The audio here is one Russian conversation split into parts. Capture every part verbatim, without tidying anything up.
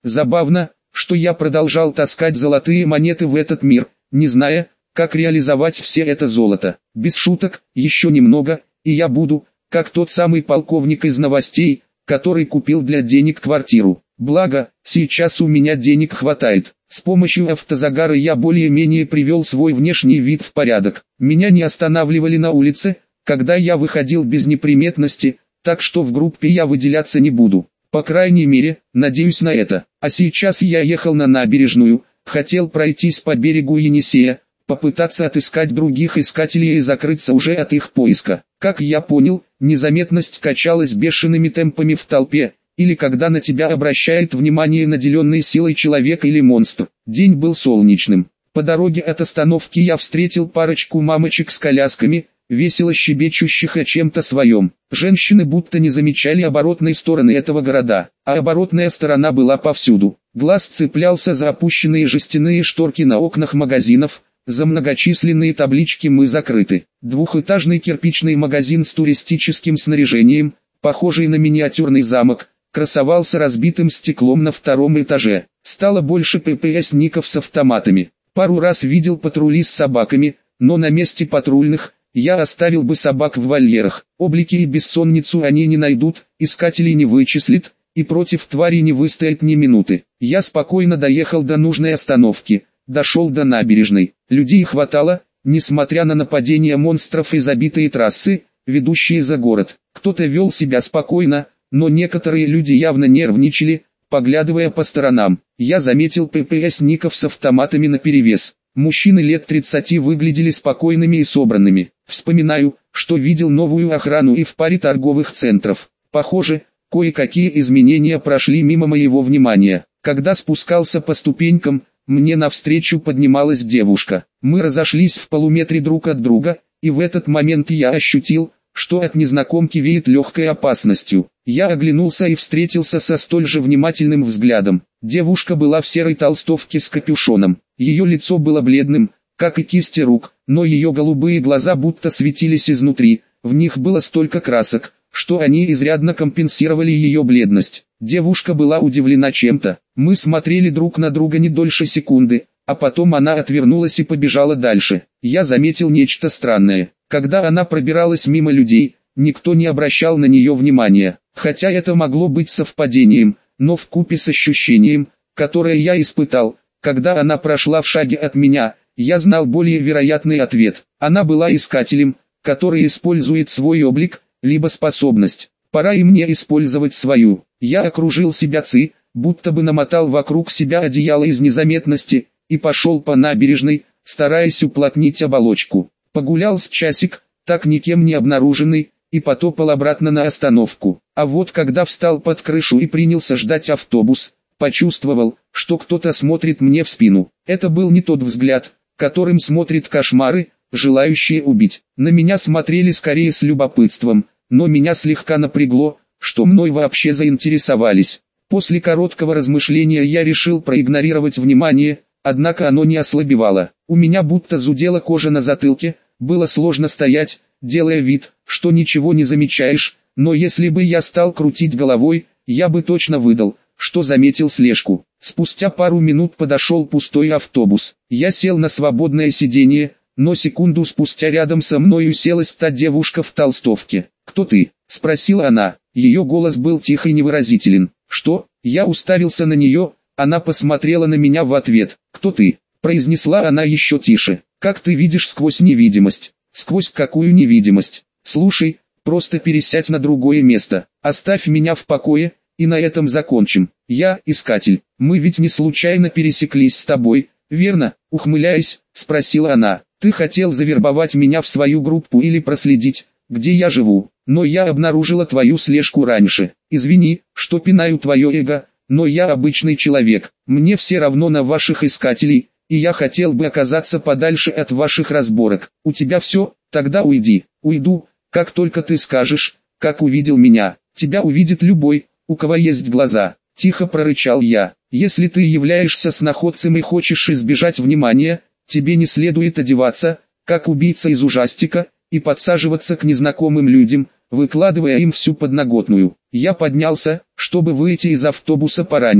Забавно, что я продолжал таскать золотые монеты в этот мир, не зная, как реализовать все это золото. Без шуток, еще немного, и я буду, как тот самый полковник из новостей, который купил для денег квартиру. Благо, сейчас у меня денег хватает. С помощью автозагара я более-менее привел свой внешний вид в порядок. Меня не останавливали на улице, когда я выходил без неприметности, так что в группе я выделяться не буду. По крайней мере, надеюсь на это. А сейчас я ехал на набережную, хотел пройтись по берегу Енисея, попытаться отыскать других искателей и закрыться уже от их поиска. Как я понял, незаметность качалась бешеными темпами в толпе, или когда на тебя обращает внимание наделенный силой человек или монстр. День был солнечным. По дороге от остановки я встретил парочку мамочек с колясками, весело щебечущих о чем-то своем. Женщины будто не замечали оборотной стороны этого города, а оборотная сторона была повсюду. Глаз цеплялся за опущенные жестяные шторки на окнах магазинов, за многочисленные таблички «Мы закрыты». Двухэтажный кирпичный магазин с туристическим снаряжением, похожий на миниатюрный замок, красовался разбитым стеклом на втором этаже. Стало больше ППСников с автоматами. Пару раз видел патрули с собаками, но на месте патрульных я оставил бы собак в вольерах. Облики и бессонницу они не найдут, искателей не вычислит, и против твари не выстоят ни минуты. Я спокойно доехал до нужной остановки, дошел до набережной. Людей хватало, несмотря на нападения монстров и забитые трассы, ведущие за город. Кто-то вел себя спокойно, но некоторые люди явно нервничали, поглядывая по сторонам. Я заметил ППСников с автоматами наперевес. Мужчины лет тридцати выглядели спокойными и собранными. Вспоминаю, что видел новую охрану и в паре торговых центров. Похоже, кое-какие изменения прошли мимо моего внимания. Когда спускался по ступенькам, мне навстречу поднималась девушка. Мы разошлись в полуметре друг от друга, и в этот момент я ощутил, что от незнакомки веет легкой опасностью. Я оглянулся и встретился со столь же внимательным взглядом. Девушка была в серой толстовке с капюшоном. Ее лицо было бледным, как и кисти рук, но ее голубые глаза будто светились изнутри. В них было столько красок, что они изрядно компенсировали ее бледность. Девушка была удивлена чем-то. Мы смотрели друг на друга не дольше секунды, а потом она отвернулась и побежала дальше. Я заметил нечто странное. Когда она пробиралась мимо людей, никто не обращал на нее внимания. Хотя это могло быть совпадением, но вкупе с ощущением, которое я испытал, когда она прошла в шаге от меня, я знал более вероятный ответ. Она была искателем, который использует свой облик, либо способность. Пора и мне использовать свою. Я окружил себя ци, будто бы намотал вокруг себя одеяло из незаметности, и пошел по набережной, стараясь уплотнить оболочку. Погулял с часик, так никем не обнаруженный, и потопал обратно на остановку. А вот когда встал под крышу и принялся ждать автобус, почувствовал, что кто-то смотрит мне в спину. Это был не тот взгляд, которым смотрят кошмары, желающие убить. На меня смотрели скорее с любопытством, но меня слегка напрягло, что мной вообще заинтересовались. После короткого размышления я решил проигнорировать внимание, однако оно не ослабевало. У меня будто зудела кожа на затылке, было сложно стоять, делая вид, что ничего не замечаешь, но если бы я стал крутить головой, я бы точно выдал, что заметил слежку. Спустя пару минут подошел пустой автобус. Я сел на свободное сиденье, но секунду спустя рядом со мной уселась та девушка в толстовке. «Кто ты?» – спросила она. Ее голос был тих и невыразителен. «Что?» Я уставился на нее, она посмотрела на меня в ответ. «Кто ты?» – произнесла она еще тише. «Как ты видишь сквозь невидимость?» «Сквозь какую невидимость?» «Слушай, просто пересядь на другое место, оставь меня в покое, и на этом закончим. Я искатель, мы ведь не случайно пересеклись с тобой, верно?» Ухмыляясь, спросила она. «Ты хотел завербовать меня в свою группу или проследить, где я живу, но я обнаружила твою слежку раньше. Извини, что пинаю твое эго, но я обычный человек, мне все равно на ваших искателей, и я хотел бы оказаться подальше от ваших разборок. У тебя все? Тогда уйди». «Уйду, как только ты скажешь, как увидел меня. Тебя увидит любой, у кого есть глаза», – тихо прорычал я. «Если ты являешься сноходцем и хочешь избежать внимания, тебе не следует одеваться, как убийца из ужастика, и подсаживаться к незнакомым людям, выкладывая им всю подноготную». Я поднялся, чтобы выйти из автобуса пораньше.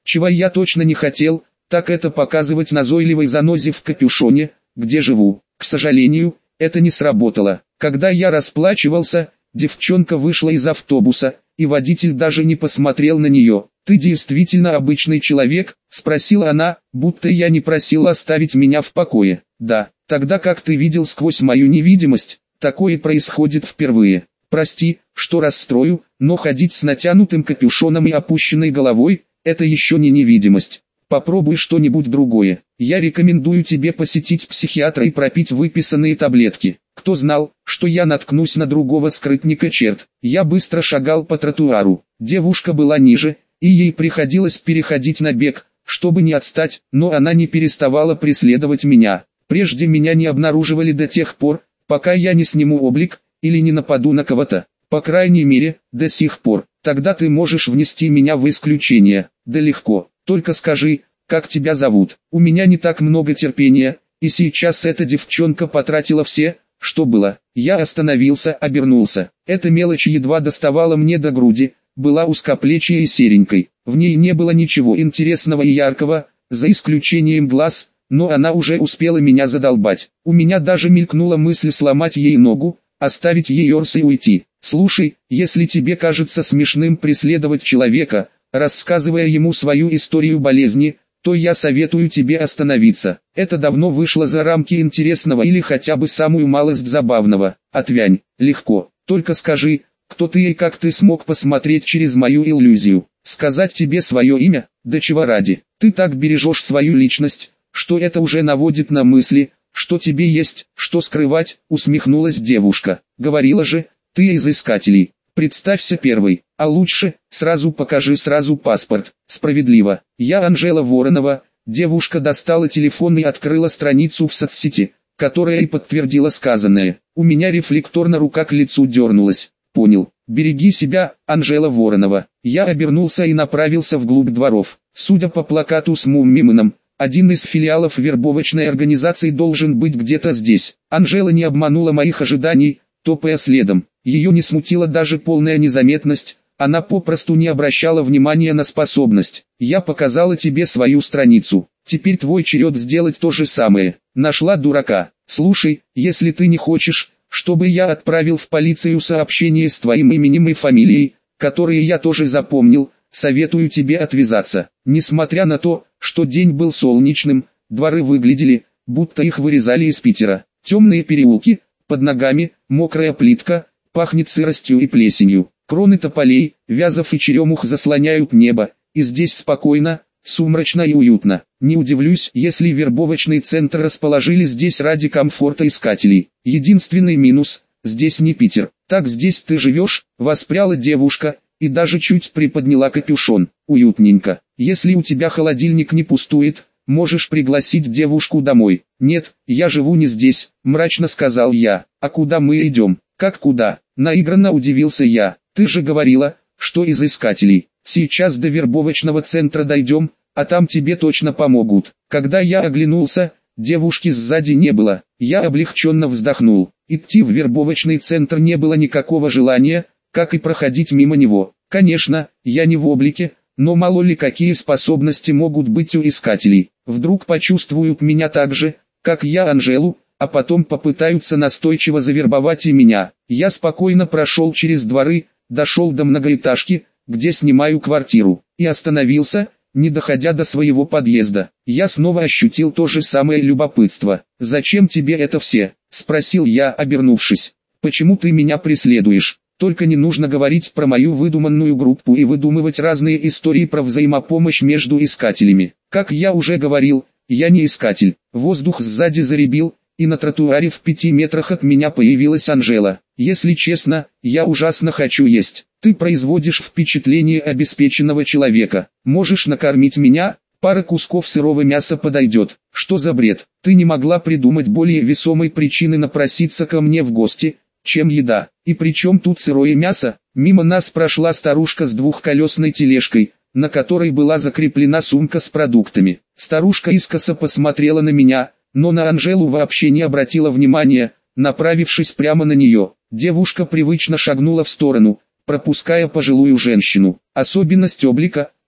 Чего я точно не хотел, так это показывать назойливой занозе в капюшоне, где живу. К сожалению, это не сработало. Когда я расплачивался, девчонка вышла из автобуса, и водитель даже не посмотрел на нее. «Ты действительно обычный человек?» – спросила она, будто я не просил оставить меня в покое. «Да, тогда как ты видел сквозь мою невидимость, такое происходит впервые. Прости, что расстрою, но ходить с натянутым капюшоном и опущенной головой – это еще не невидимость. Попробуй что-нибудь другое. Я рекомендую тебе посетить психиатра и пропить выписанные таблетки». Кто знал, что я наткнусь на другого скрытника черт. Я быстро шагал по тротуару. Девушка была ниже, и ей приходилось переходить на бег, чтобы не отстать, но она не переставала преследовать меня. Прежде меня не обнаруживали до тех пор, пока я не сниму облик, или не нападу на кого-то. По крайней мере, до сих пор. Тогда ты можешь внести меня в исключение. Да легко, только скажи, как тебя зовут. У меня не так много терпения, и сейчас эта девчонка потратила все, что было. Я остановился, обернулся. Эта мелочь едва доставала мне до груди, была узкоплечьей и серенькой. В ней не было ничего интересного и яркого, за исключением глаз, но она уже успела меня задолбать. У меня даже мелькнула мысль сломать ей ногу, оставить ее и уйти. Слушай, если тебе кажется смешным преследовать человека, рассказывая ему свою историю болезни, то я советую тебе остановиться. Это давно вышло за рамки интересного или хотя бы самую малость забавного. Отвянь, легко. Только скажи, кто ты и как ты смог посмотреть через мою иллюзию. Сказать тебе свое имя? Да чего ради? Ты так бережешь свою личность, что это уже наводит на мысли, что тебе есть, что скрывать, усмехнулась девушка. Говорила же, ты из искателей. Представься первой, а лучше, сразу покажи сразу паспорт. Справедливо. Я Анжела Воронова. Девушка достала телефон и открыла страницу в соцсети, которая и подтвердила сказанное. У меня рефлекторно рука к лицу дернулась. Понял. Береги себя, Анжела Воронова. Я обернулся и направился вглубь дворов. Судя по плакату с Муммиманом, один из филиалов вербовочной организации должен быть где-то здесь. Анжела не обманула моих ожиданий, топая следом. Ее не смутила даже полная незаметность, она попросту не обращала внимания на способность. Я показала тебе свою страницу, теперь твой черед сделать то же самое. Нашла дурака. Слушай, если ты не хочешь, чтобы я отправил в полицию сообщение с твоим именем и фамилией, которые я тоже запомнил, советую тебе отвязаться. Несмотря на то, что день был солнечным, дворы выглядели, будто их вырезали из Питера. Темные переулки, под ногами, мокрая плитка, пахнет сыростью и плесенью. Кроны тополей, вязов и черемух заслоняют небо, и здесь спокойно, сумрачно и уютно. Не удивлюсь, если вербовочный центр расположили здесь ради комфорта искателей. Единственный минус – здесь не Питер. Так здесь ты живешь, воспряла девушка, и даже чуть приподняла капюшон. Уютненько. Если у тебя холодильник не пустует, можешь пригласить девушку домой. Нет, я живу не здесь, мрачно сказал я. А куда мы идем? Как куда? Наигранно удивился я. Ты же говорила, что из искателей. Сейчас до вербовочного центра дойдем, а там тебе точно помогут. Когда я оглянулся, девушки сзади не было. Я облегченно вздохнул. Идти в вербовочный центр не было никакого желания, как и проходить мимо него. Конечно, я не в облике, но мало ли какие способности могут быть у искателей. Вдруг почувствуют меня так же, как я Анжелу, а потом попытаются настойчиво завербовать и меня. Я спокойно прошел через дворы, дошел до многоэтажки, где снимаю квартиру, и остановился, не доходя до своего подъезда. Я снова ощутил то же самое любопытство. «Зачем тебе это все?» – спросил я, обернувшись. «Почему ты меня преследуешь? Только не нужно говорить про мою выдуманную группу и выдумывать разные истории про взаимопомощь между искателями. Как я уже говорил, я не искатель». Воздух сзади заребил, и на тротуаре в пяти метрах от меня появилась Анжела. «Если честно, я ужасно хочу есть. Ты производишь впечатление обеспеченного человека. Можешь накормить меня? Пара кусков сырого мяса подойдет». «Что за бред? Ты не могла придумать более весомой причины напроситься ко мне в гости, чем еда? И при чем тут сырое мясо?» Мимо нас прошла старушка с двухколесной тележкой, на которой была закреплена сумка с продуктами. Старушка искоса посмотрела на меня, но на Анжелу вообще не обратила внимания, направившись прямо на нее. Девушка привычно шагнула в сторону, пропуская пожилую женщину. Особенность облика,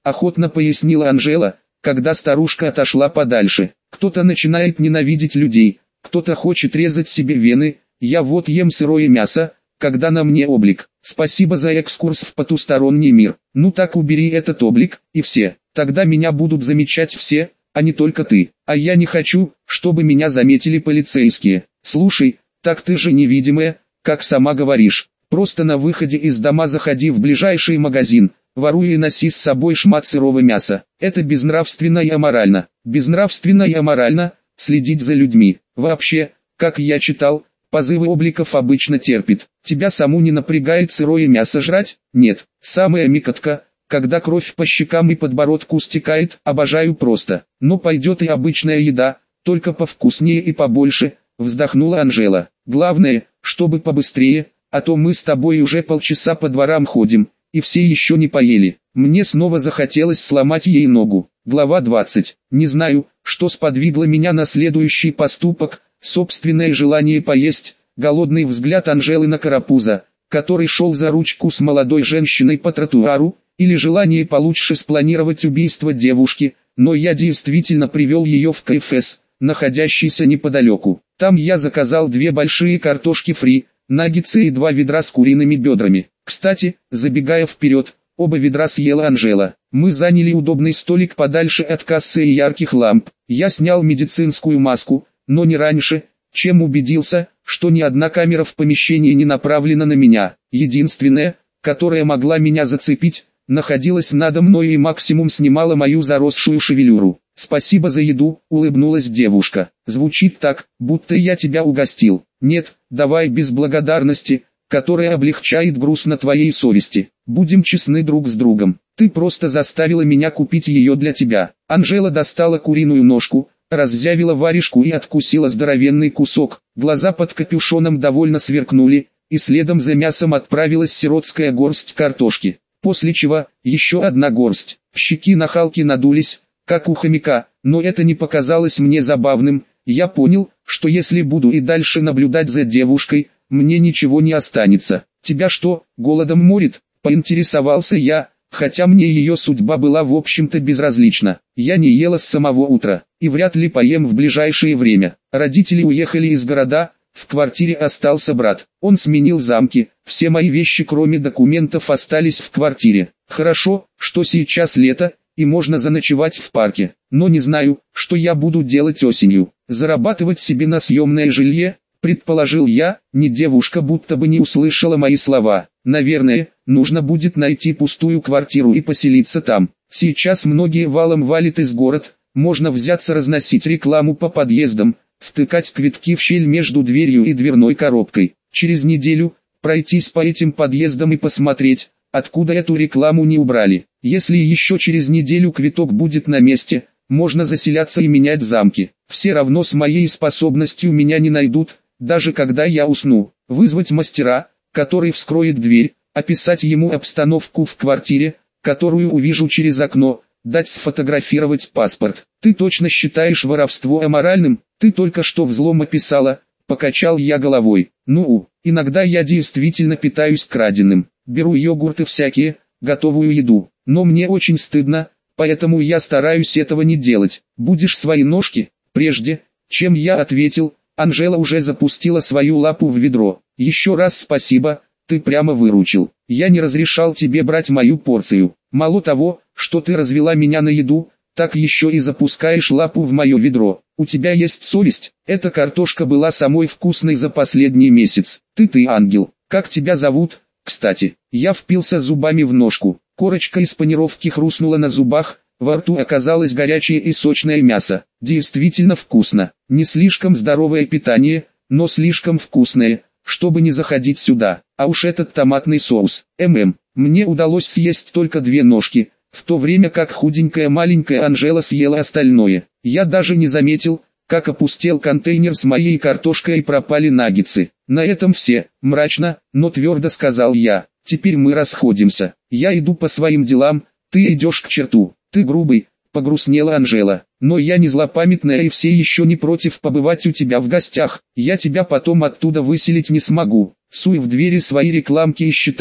охотно пояснила Анжела, когда старушка отошла подальше. Кто-то начинает ненавидеть людей, кто-то хочет резать себе вены, я вот ем сырое мясо, когда на мне облик. Спасибо за экскурс в потусторонний мир. Ну так убери этот облик, и все. Тогда меня будут замечать все, а не только ты. А я не хочу, чтобы меня заметили полицейские. Слушай, так ты же невидимая, как сама говоришь. Просто на выходе из дома заходи в ближайший магазин, воруй и носи с собой шмат сырого мяса. Это безнравственно и аморально. Безнравственно и аморально следить за людьми. Вообще, как я читал, позывы обликов обычно терпит. Тебя саму не напрягает сырое мясо жрать? Нет. Самая микотка, когда кровь по щекам и подбородку стекает, обожаю просто. Но пойдет и обычная еда, только повкуснее и побольше, вздохнула Анжела. Главное, чтобы побыстрее, а то мы с тобой уже полчаса по дворам ходим, и все еще не поели. Мне снова захотелось сломать ей ногу. Глава двадцать. Не знаю, что сподвигло меня на следующий поступок, собственное желание поесть, голодный взгляд Анжелы на Карапуза, который шел за ручку с молодой женщиной по тротуару, или желание получше спланировать убийство девушки, но я действительно привел ее в ка эф эс, находящийся неподалеку. Там я заказал две большие картошки фри, наггетсы и два ведра с куриными бедрами. Кстати, забегая вперед, оба ведра съела Анжела. Мы заняли удобный столик подальше от кассы и ярких ламп. Я снял медицинскую маску, но не раньше, чем убедился, что ни одна камера в помещении не направлена на меня. Единственная, которая могла меня зацепить, находилась надо мной и максимум снимала мою заросшую шевелюру. «Спасибо за еду», — улыбнулась девушка. «Звучит так, будто я тебя угостил». «Нет, давай без благодарности, которая облегчает груз на твоей совести. Будем честны друг с другом. Ты просто заставила меня купить ее для тебя». Анжела достала куриную ножку, раззявила варежку и откусила здоровенный кусок. Глаза под капюшоном довольно сверкнули, и следом за мясом отправилась сиротская горсть картошки. После чего, еще одна горсть. Щеки нахалки надулись, как у хомяка, но это не показалось мне забавным. Я понял, что если буду и дальше наблюдать за девушкой, мне ничего не останется. «Тебя что, голодом морит?» – поинтересовался я, хотя мне ее судьба была в общем-то безразлична. Я не ела с самого утра, и вряд ли поем в ближайшее время. Родители уехали из города, в квартире остался брат. Он сменил замки, все мои вещи кроме документов остались в квартире. Хорошо, что сейчас лето, и можно заночевать в парке. Но не знаю, что я буду делать осенью. Зарабатывать себе на съемное жилье, предположил я, не девушка будто бы не услышала мои слова. Наверное, нужно будет найти пустую квартиру и поселиться там. Сейчас многие валом валят из город, можно взяться разносить рекламу по подъездам, втыкать квитки в щель между дверью и дверной коробкой. Через неделю пройтись по этим подъездам и посмотреть, откуда эту рекламу не убрали. Если еще через неделю квиток будет на месте, можно заселяться и менять замки. Все равно с моей способностью меня не найдут, даже когда я усну. Вызвать мастера, который вскроет дверь, описать ему обстановку в квартире, которую увижу через окно, дать сфотографировать паспорт. Ты точно считаешь воровство аморальным? Ты только что взлом описала, покачал я головой. Ну, иногда я действительно питаюсь краденым. Беру йогурты всякие, готовую еду. Но мне очень стыдно, поэтому я стараюсь этого не делать. Будешь свои ножки? Прежде, чем я ответил, Анжела уже запустила свою лапу в ведро. Еще раз спасибо, ты прямо выручил. Я не разрешал тебе брать мою порцию. Мало того, что ты развела меня на еду, так еще и запускаешь лапу в мое ведро. У тебя есть совесть? Эта картошка была самой вкусной за последний месяц. Ты ты ангел. Как тебя зовут? Кстати, я впился зубами в ножку. Корочка из панировки хрустнула на зубах, во рту оказалось горячее и сочное мясо. Действительно вкусно. Не слишком здоровое питание, но слишком вкусное, чтобы не заходить сюда. А уж этот томатный соус. ММ. Мне удалось съесть только две ножки, в то время как худенькая маленькая Анжела съела остальное. Я даже не заметил, как опустел контейнер с моей картошкой и пропали наггетсы. На этом все, мрачно, но твердо сказал я. Теперь мы расходимся. Я иду по своим делам, ты идешь к черту. Ты грубый, погрустнела Анжела. Но я не злопамятная и все еще не против побывать у тебя в гостях. Я тебя потом оттуда выселить не смогу. Суй в двери свои рекламки и считай,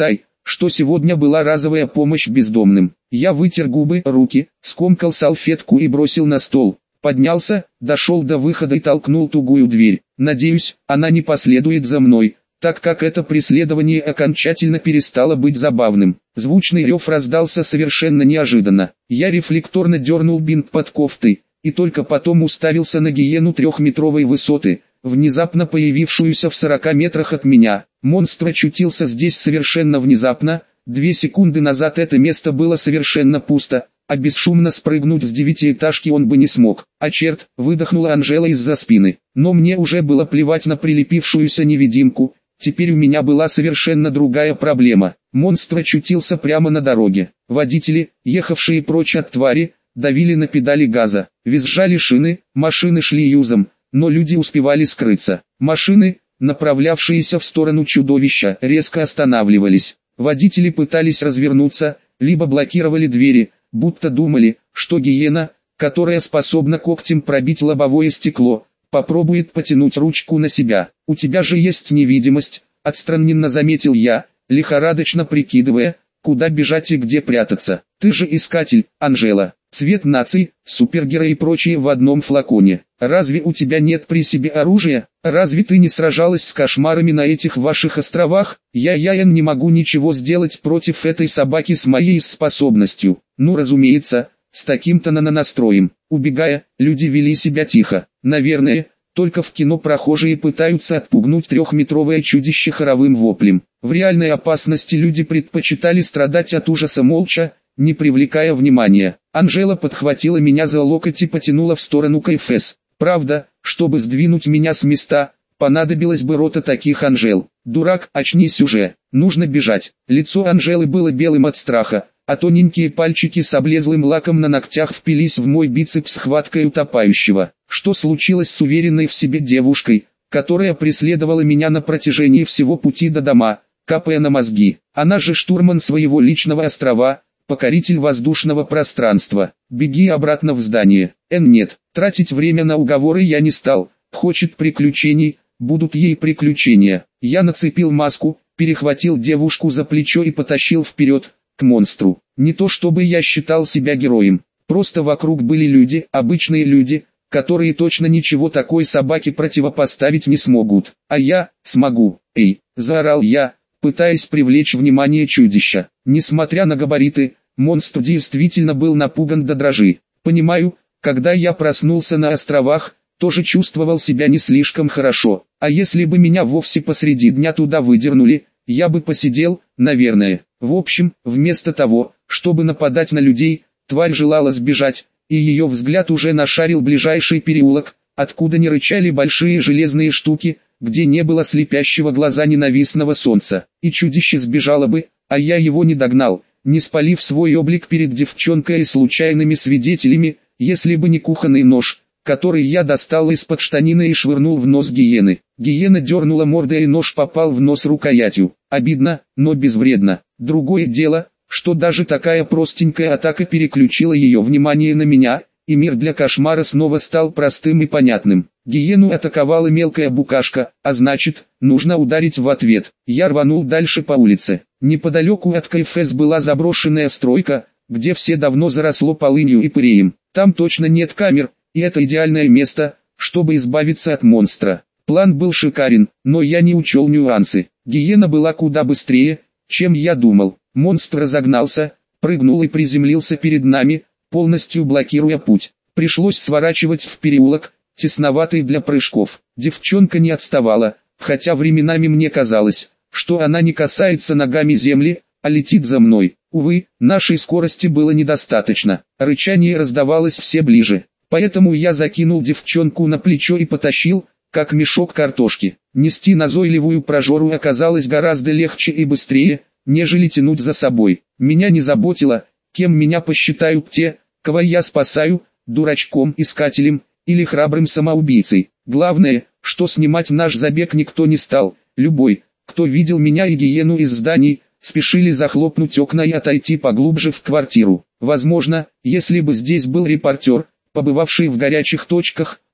что сегодня была разовая помощь бездомным. Я вытер губы, руки, скомкал салфетку и бросил на стол. Поднялся, дошел до выхода и толкнул тугую дверь. Надеюсь, она не последует за мной, так как это преследование окончательно перестало быть забавным. Звучный рев раздался совершенно неожиданно. Я рефлекторно дернул бинт под кофтой, и только потом уставился на гиену трехметровой высоты, внезапно появившуюся в сорока метрах от меня. Монстр очутился здесь совершенно внезапно. Две секунды назад это место было совершенно пусто, а бесшумно спрыгнуть с девятиэтажки он бы не смог. А черт, выдохнула Анжела из-за спины. Но мне уже было плевать на прилепившуюся невидимку. Теперь у меня была совершенно другая проблема. Монстр очутился прямо на дороге. Водители, ехавшие прочь от твари, давили на педали газа. Визжали шины, машины шли юзом, но люди успевали скрыться. Машины, направлявшиеся в сторону чудовища, резко останавливались. Водители пытались развернуться, либо блокировали двери, будто думали, что гиена, которая способна когтем пробить лобовое стекло, попробует потянуть ручку на себя. «У тебя же есть невидимость», — отстраненно заметил я, лихорадочно прикидывая, куда бежать и где прятаться. «Ты же искатель, Анжела. Цвет наций, супергерои и прочие в одном флаконе. Разве у тебя нет при себе оружия? Разве ты не сражалась с кошмарами на этих ваших островах? Я-я не могу ничего сделать против этой собаки с моей способностью». Ну разумеется, с таким-то настроем. Убегая, люди вели себя тихо. Наверное, только в кино прохожие пытаются отпугнуть трехметровое чудище хоровым воплем. В реальной опасности люди предпочитали страдать от ужаса молча, не привлекая внимания. Анжела подхватила меня за локоть и потянула в сторону КФС. Правда, чтобы сдвинуть меня с места, понадобилось бы рота таких Анжел. «Дурак, очнись уже, нужно бежать». Лицо Анжелы было белым от страха, а тоненькие пальчики с облезлым лаком на ногтях впились в мой бицепс хваткой утопающего. Что случилось с уверенной в себе девушкой, которая преследовала меня на протяжении всего пути до дома, капая на мозги? Она же штурман своего личного острова, покоритель воздушного пространства. Беги обратно в здание. Эн нет, тратить время на уговоры я не стал. Хочет приключений, будут ей приключения. Я нацепил маску, перехватил девушку за плечо и потащил вперед, к монстру. Не то чтобы я считал себя героем, просто вокруг были люди, обычные люди, которые точно ничего такой собаке противопоставить не смогут. А я, смогу. Эй, заорал я, пытаясь привлечь внимание чудища. Несмотря на габариты, монстр действительно был напуган до дрожи. Понимаю, когда я проснулся на островах, тоже чувствовал себя не слишком хорошо. А если бы меня вовсе посреди дня туда выдернули, я бы посидел, наверное. В общем, вместо того, чтобы нападать на людей, тварь желала сбежать, и ее взгляд уже нашарил ближайший переулок, откуда не рычали большие железные штуки, где не было слепящего глаза ненавистного солнца. И чудище сбежало бы, а я его не догнал, не спалив свой облик перед девчонкой и случайными свидетелями, если бы не кухонный нож, который я достал из-под штанины и швырнул в нос гиены. Гиена дернула мордой и нож попал в нос рукоятью. Обидно, но безвредно. Другое дело, что даже такая простенькая атака переключила ее внимание на меня, и мир для кошмара снова стал простым и понятным. Гиену атаковала мелкая букашка, а значит, нужно ударить в ответ. Я рванул дальше по улице. Неподалеку от КФС была заброшенная стройка, где все давно заросло полынью и пыреем. Там точно нет камер, и это идеальное место, чтобы избавиться от монстра. План был шикарен, но я не учел нюансы. Гиена была куда быстрее, чем я думал. Монстр разогнался, прыгнул и приземлился перед нами, полностью блокируя путь. Пришлось сворачивать в переулок, тесноватый для прыжков. Девчонка не отставала, хотя временами мне казалось, что она не касается ногами земли, а летит за мной. Увы, нашей скорости было недостаточно. Рычание раздавалось все ближе. Поэтому я закинул девчонку на плечо и потащил, как мешок картошки. Нести назойливую прожору оказалось гораздо легче и быстрее, нежели тянуть за собой. Меня не заботило, кем меня посчитают те, кого я спасаю, дурачком, искателем или храбрым самоубийцей. Главное, что снимать наш забег никто не стал. Любой, кто видел меня и гиену из зданий, спешили захлопнуть окна и отойти поглубже в квартиру. Возможно, если бы здесь был репортер, побывавший в горячих точках,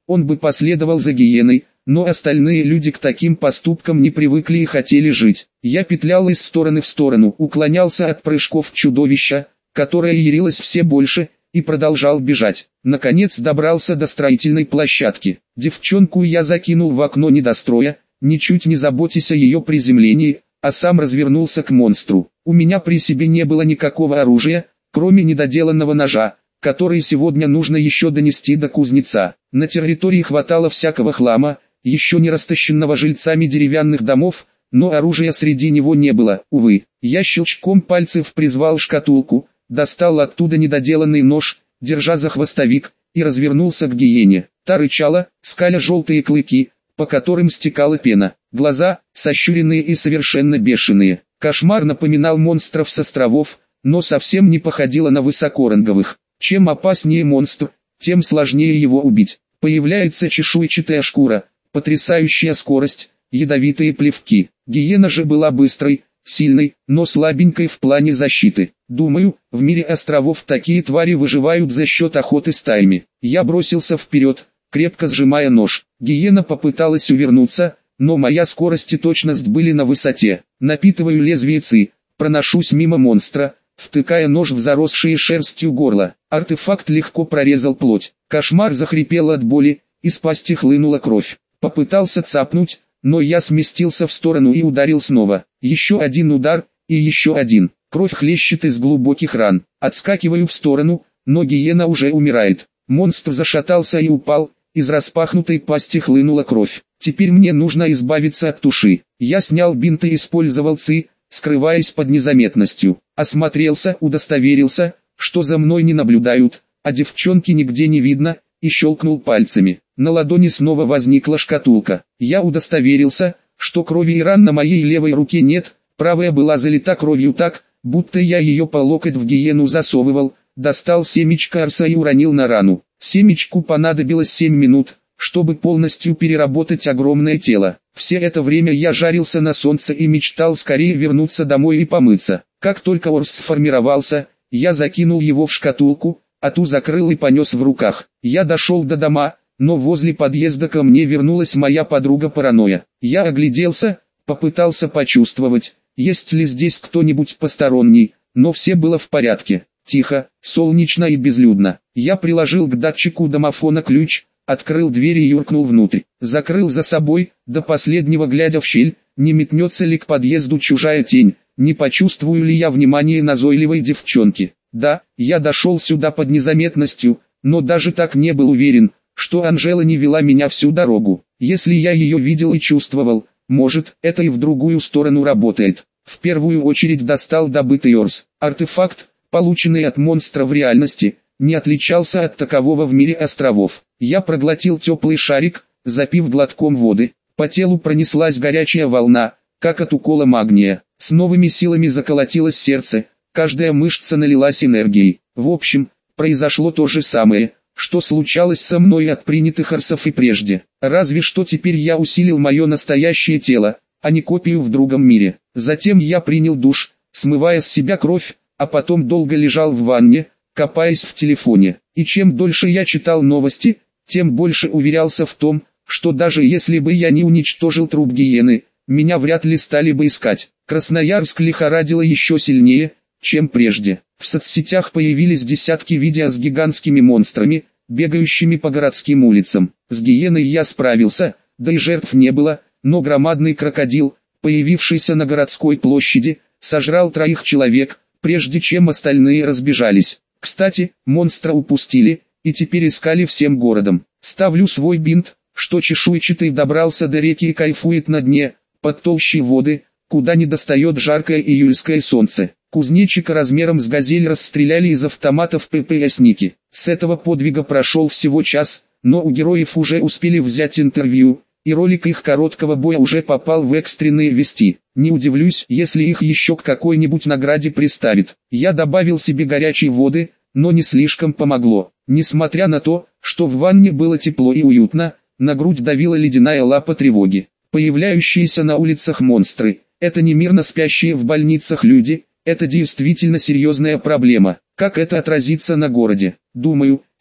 он бы последовал за гиеной, но остальные люди к таким поступкам не привыкли и хотели жить. Я петлял из стороны в сторону, уклонялся от прыжков чудовища, которое ярилось все больше, и продолжал бежать. Наконец добрался до строительной площадки. Девчонку я закинул в окно недостроя, ничуть не заботясь о ее приземлении, а сам развернулся к монстру. У меня при себе не было никакого оружия, кроме недоделанного ножа, который сегодня нужно еще донести до кузнеца. На территории хватало всякого хлама, еще не растащенного жильцами деревянных домов, но оружия среди него не было, увы. Я щелчком пальцев призвал шкатулку, достал оттуда недоделанный нож, держа за хвостовик, и развернулся к гиене. Та рычала, скаля желтые клыки, по которым стекала пена. Глаза, сощуренные и совершенно бешеные. Кошмар напоминал монстров с островов, но совсем не походило на высокоранговых. Чем опаснее монстр, тем сложнее его убить. Появляется чешуйчатая шкура, потрясающая скорость, ядовитые плевки. Гиена же была быстрой, сильной, но слабенькой в плане защиты. Думаю, в мире островов такие твари выживают за счет охоты стаями. Я бросился вперед, крепко сжимая нож. Гиена попыталась увернуться, но моя скорость и точность были на высоте. Напитываю лезвие ци, проношусь мимо монстра, втыкая нож в заросшее шерстью горло. Артефакт легко прорезал плоть. Кошмар захрипел от боли, из пасти хлынула кровь. Попытался цапнуть, но я сместился в сторону и ударил снова. Еще один удар, и еще один. Кровь хлещет из глубоких ран. Отскакиваю в сторону, но гиена уже умирает. Монстр зашатался и упал, из распахнутой пасти хлынула кровь. Теперь мне нужно избавиться от туши. Я снял бинт и использовал ци, скрываясь под незаметностью. Осмотрелся, удостоверился, что за мной не наблюдают, а девчонки нигде не видно, и щелкнул пальцами. На ладони снова возникла шкатулка. Я удостоверился, что крови и ран на моей левой руке нет, правая была залита кровью так, будто я ее по локоть в гиену засовывал, достал семечко арса и уронил на рану. Семечку понадобилось семь минут, чтобы полностью переработать огромное тело. Все это время я жарился на солнце и мечтал скорее вернуться домой и помыться. Как только орс сформировался, я закинул его в шкатулку, а ту закрыл и понес в руках. Я дошел до дома, но возле подъезда ко мне вернулась моя подруга-паранойя. Я огляделся, попытался почувствовать, есть ли здесь кто-нибудь посторонний, но все было в порядке. Тихо, солнечно и безлюдно. Я приложил к датчику домофона ключ, открыл дверь и юркнул внутрь. Закрыл за собой, до последнего глядя в щель, не метнется ли к подъезду чужая тень, не почувствую ли я внимание назойливой девчонки. Да, я дошел сюда под незаметностью, но даже так не был уверен, что Анжела не вела меня всю дорогу. Если я ее видел и чувствовал, может, это и в другую сторону работает. В первую очередь достал добытый орс. Артефакт, полученный от монстра в реальности, не отличался от такового в мире островов. Я проглотил теплый шарик, запив глотком воды. По телу пронеслась горячая волна, как от укола магния. С новыми силами заколотилось сердце, каждая мышца налилась энергией. В общем, произошло то же самое, что случалось со мной от принятых орсов и прежде. Разве что теперь я усилил мое настоящее тело, а не копию в другом мире. Затем я принял душ, смывая с себя кровь, а потом долго лежал в ванне, копаясь в телефоне. И чем дольше я читал новости, тем больше уверялся в том, что даже если бы я не уничтожил труп гиены, меня вряд ли стали бы искать. Красноярск лихорадило еще сильнее, чем прежде. В соцсетях появились десятки видео с гигантскими монстрами, бегающими по городским улицам. С гиеной я справился, да и жертв не было, но громадный крокодил, появившийся на городской площади, сожрал троих человек, прежде чем остальные разбежались. Кстати, монстра упустили, и теперь искали всем городом. Ставлю свой бинт, что чешуйчатый добрался до реки и кайфует на дне, под толщей воды, куда не достает жаркое июльское солнце. Кузнечика размером с газель расстреляли из автоматов ППСники. С этого подвига прошел всего час, но у героев уже успели взять интервью, и ролик их короткого боя уже попал в экстренные вести. Не удивлюсь, если их еще к какой-нибудь награде приставят. Я добавил себе горячей воды, но не слишком помогло. Несмотря на то, что в ванне было тепло и уютно, на грудь давила ледяная лапа тревоги. Появляющиеся на улицах монстры – это не мирно спящие в больницах люди, это действительно серьезная проблема. Как это отразится на городе? Думаю,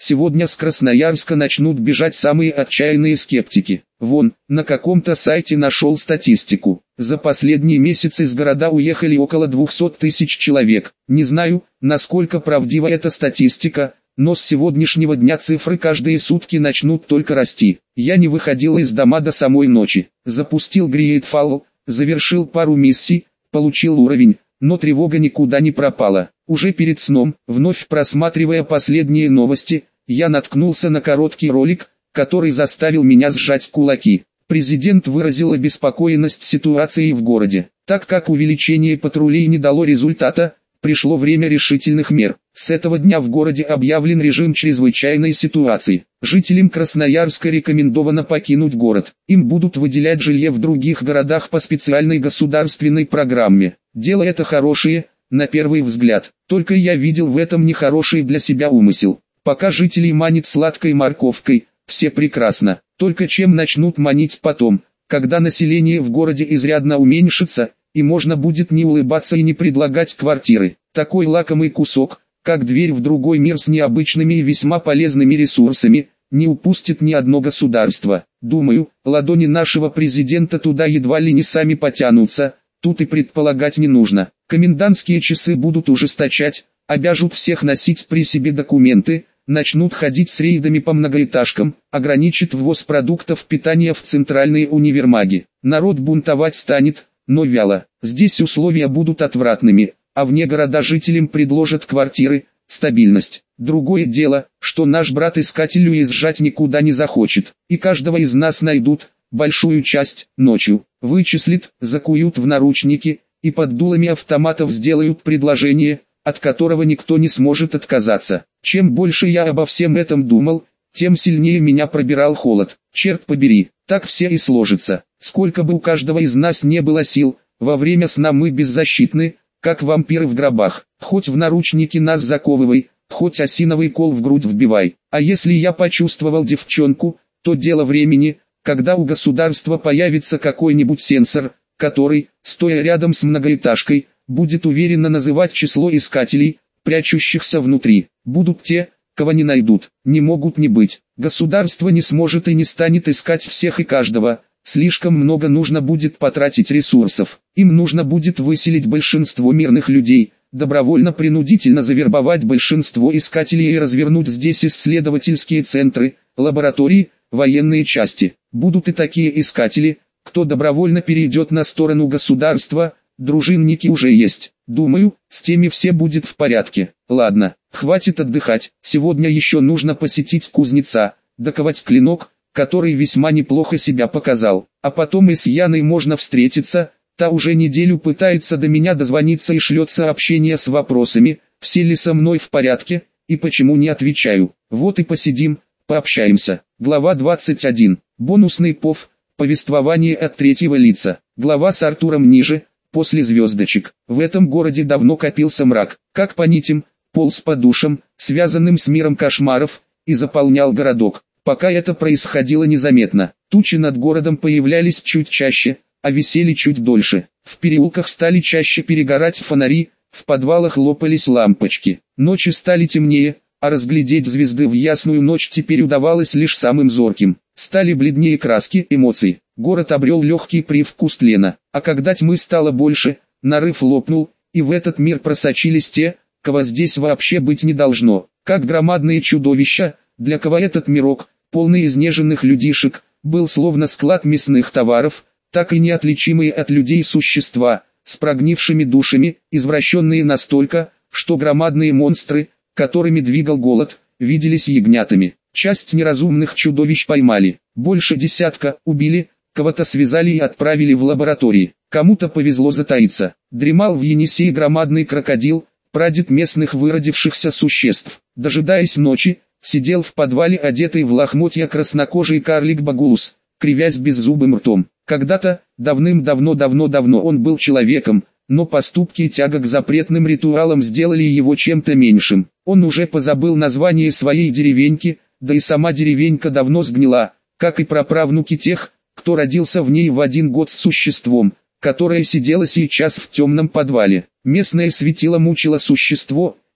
Сегодня с Красноярска начнут бежать самые отчаянные скептики. Вон, на каком-то сайте нашел статистику. За последние месяцы из города уехали около двухсот тысяч человек. Не знаю, насколько правдива эта статистика, но с сегодняшнего дня цифры каждые сутки начнут только расти. Я не выходил из дома до самой ночи. Запустил Greatfall, завершил пару миссий, получил уровень, но тревога никуда не пропала. Уже перед сном, вновь просматривая последние новости, я наткнулся на короткий ролик, который заставил меня сжать кулаки. Президент выразил обеспокоенность ситуацией в городе. Так как увеличение патрулей не дало результата, пришло время решительных мер. С этого дня в городе объявлен режим чрезвычайной ситуации. Жителям Красноярска рекомендовано покинуть город. Им будут выделять жилье в других городах по специальной государственной программе. Дело это хорошее, на первый взгляд. Только я видел в этом нехороший для себя умысел. Пока жителей манит сладкой морковкой, все прекрасно. Только чем начнут манить потом, когда население в городе изрядно уменьшится, и можно будет не улыбаться и не предлагать квартиры. Такой лакомый кусок, как дверь в другой мир с необычными и весьма полезными ресурсами, не упустит ни одно государство. Думаю, ладони нашего президента туда едва ли не сами потянутся, тут и предполагать не нужно. Комендантские часы будут ужесточать, обяжут всех носить при себе документы, начнут ходить с рейдами по многоэтажкам, ограничат ввоз продуктов питания в центральные универмаги. Народ бунтовать станет, но вяло. Здесь условия будут отвратными, а вне города жителям предложат квартиры, стабильность. Другое дело, что наш брат-искатель уезжать никуда не захочет, и каждого из нас найдут, большую часть, ночью, вычислят, закуют в наручники, и под дулами автоматов сделают предложение, от которого никто не сможет отказаться. Чем больше я обо всем этом думал, тем сильнее меня пробирал холод. Черт побери, так все и сложится. Сколько бы у каждого из нас не было сил, во время сна мы беззащитны, как вампиры в гробах. Хоть в наручники нас заковывай, хоть осиновый кол в грудь вбивай. А если я почувствовал девчонку, то дело времени, когда у государства появится какой-нибудь сенсор, который, стоя рядом с многоэтажкой, будет уверенно называть число искателей, прячущихся внутри. Будут те, кого не найдут, не могут не быть. Государство не сможет и не станет искать всех и каждого, слишком много нужно будет потратить ресурсов. Им нужно будет выселить большинство мирных людей, добровольно-принудительно завербовать большинство искателей и развернуть здесь исследовательские центры, лаборатории, военные части. Будут и такие искатели, кто добровольно перейдет на сторону государства. Дружинники уже есть. Думаю, с теми все будет в порядке. Ладно, хватит отдыхать. Сегодня еще нужно посетить кузнеца, доковать клинок, который весьма неплохо себя показал. А потом и с Яной можно встретиться. Та уже неделю пытается до меня дозвониться и шлет сообщения с вопросами, все ли со мной в порядке, и почему не отвечаю. Вот и посидим, пообщаемся. Глава двадцать один. Бонусный пов. Повествование от третьего лица. Глава с Артуром ниже. После звездочек. В этом городе давно копился мрак, как по нитям, полз по душам, связанным с миром кошмаров, и заполнял городок. Пока это происходило незаметно, тучи над городом появлялись чуть чаще, а висели чуть дольше. В переулках стали чаще перегорать фонари, в подвалах лопались лампочки. Ночи стали темнее, а разглядеть звезды в ясную ночь теперь удавалось лишь самым зорким. Стали бледнее краски, эмоций. Город обрел легкий привкус тлена, а когда тьмы стало больше, нарыв лопнул, и в этот мир просочились те, кого здесь вообще быть не должно. Как громадные чудовища, для кого этот мирок, полный изнеженных людишек, был словно склад мясных товаров, так и неотличимые от людей существа, с прогнившими душами, извращенные настолько, что громадные монстры, которыми двигал голод, виделись ягнятами. Часть неразумных чудовищ поймали, больше десятка убили, кого-то связали и отправили в лаборатории. Кому-то повезло затаиться. Дремал в Енисее громадный крокодил, прадед местных выродившихся существ. Дожидаясь ночи, сидел в подвале одетый в лохмотья краснокожий карлик Багулус, кривясь беззубым ртом. Когда-то, давным-давно-давно-давно он был человеком, но поступки и тяга к запретным ритуалам сделали его чем-то меньшим. Он уже позабыл название своей деревеньки, да и сама деревенька давно сгнила, как и праправнуки тех, кто родился в ней в один год с существом, которое сидело сейчас в темном подвале. Местное светило мучило существо,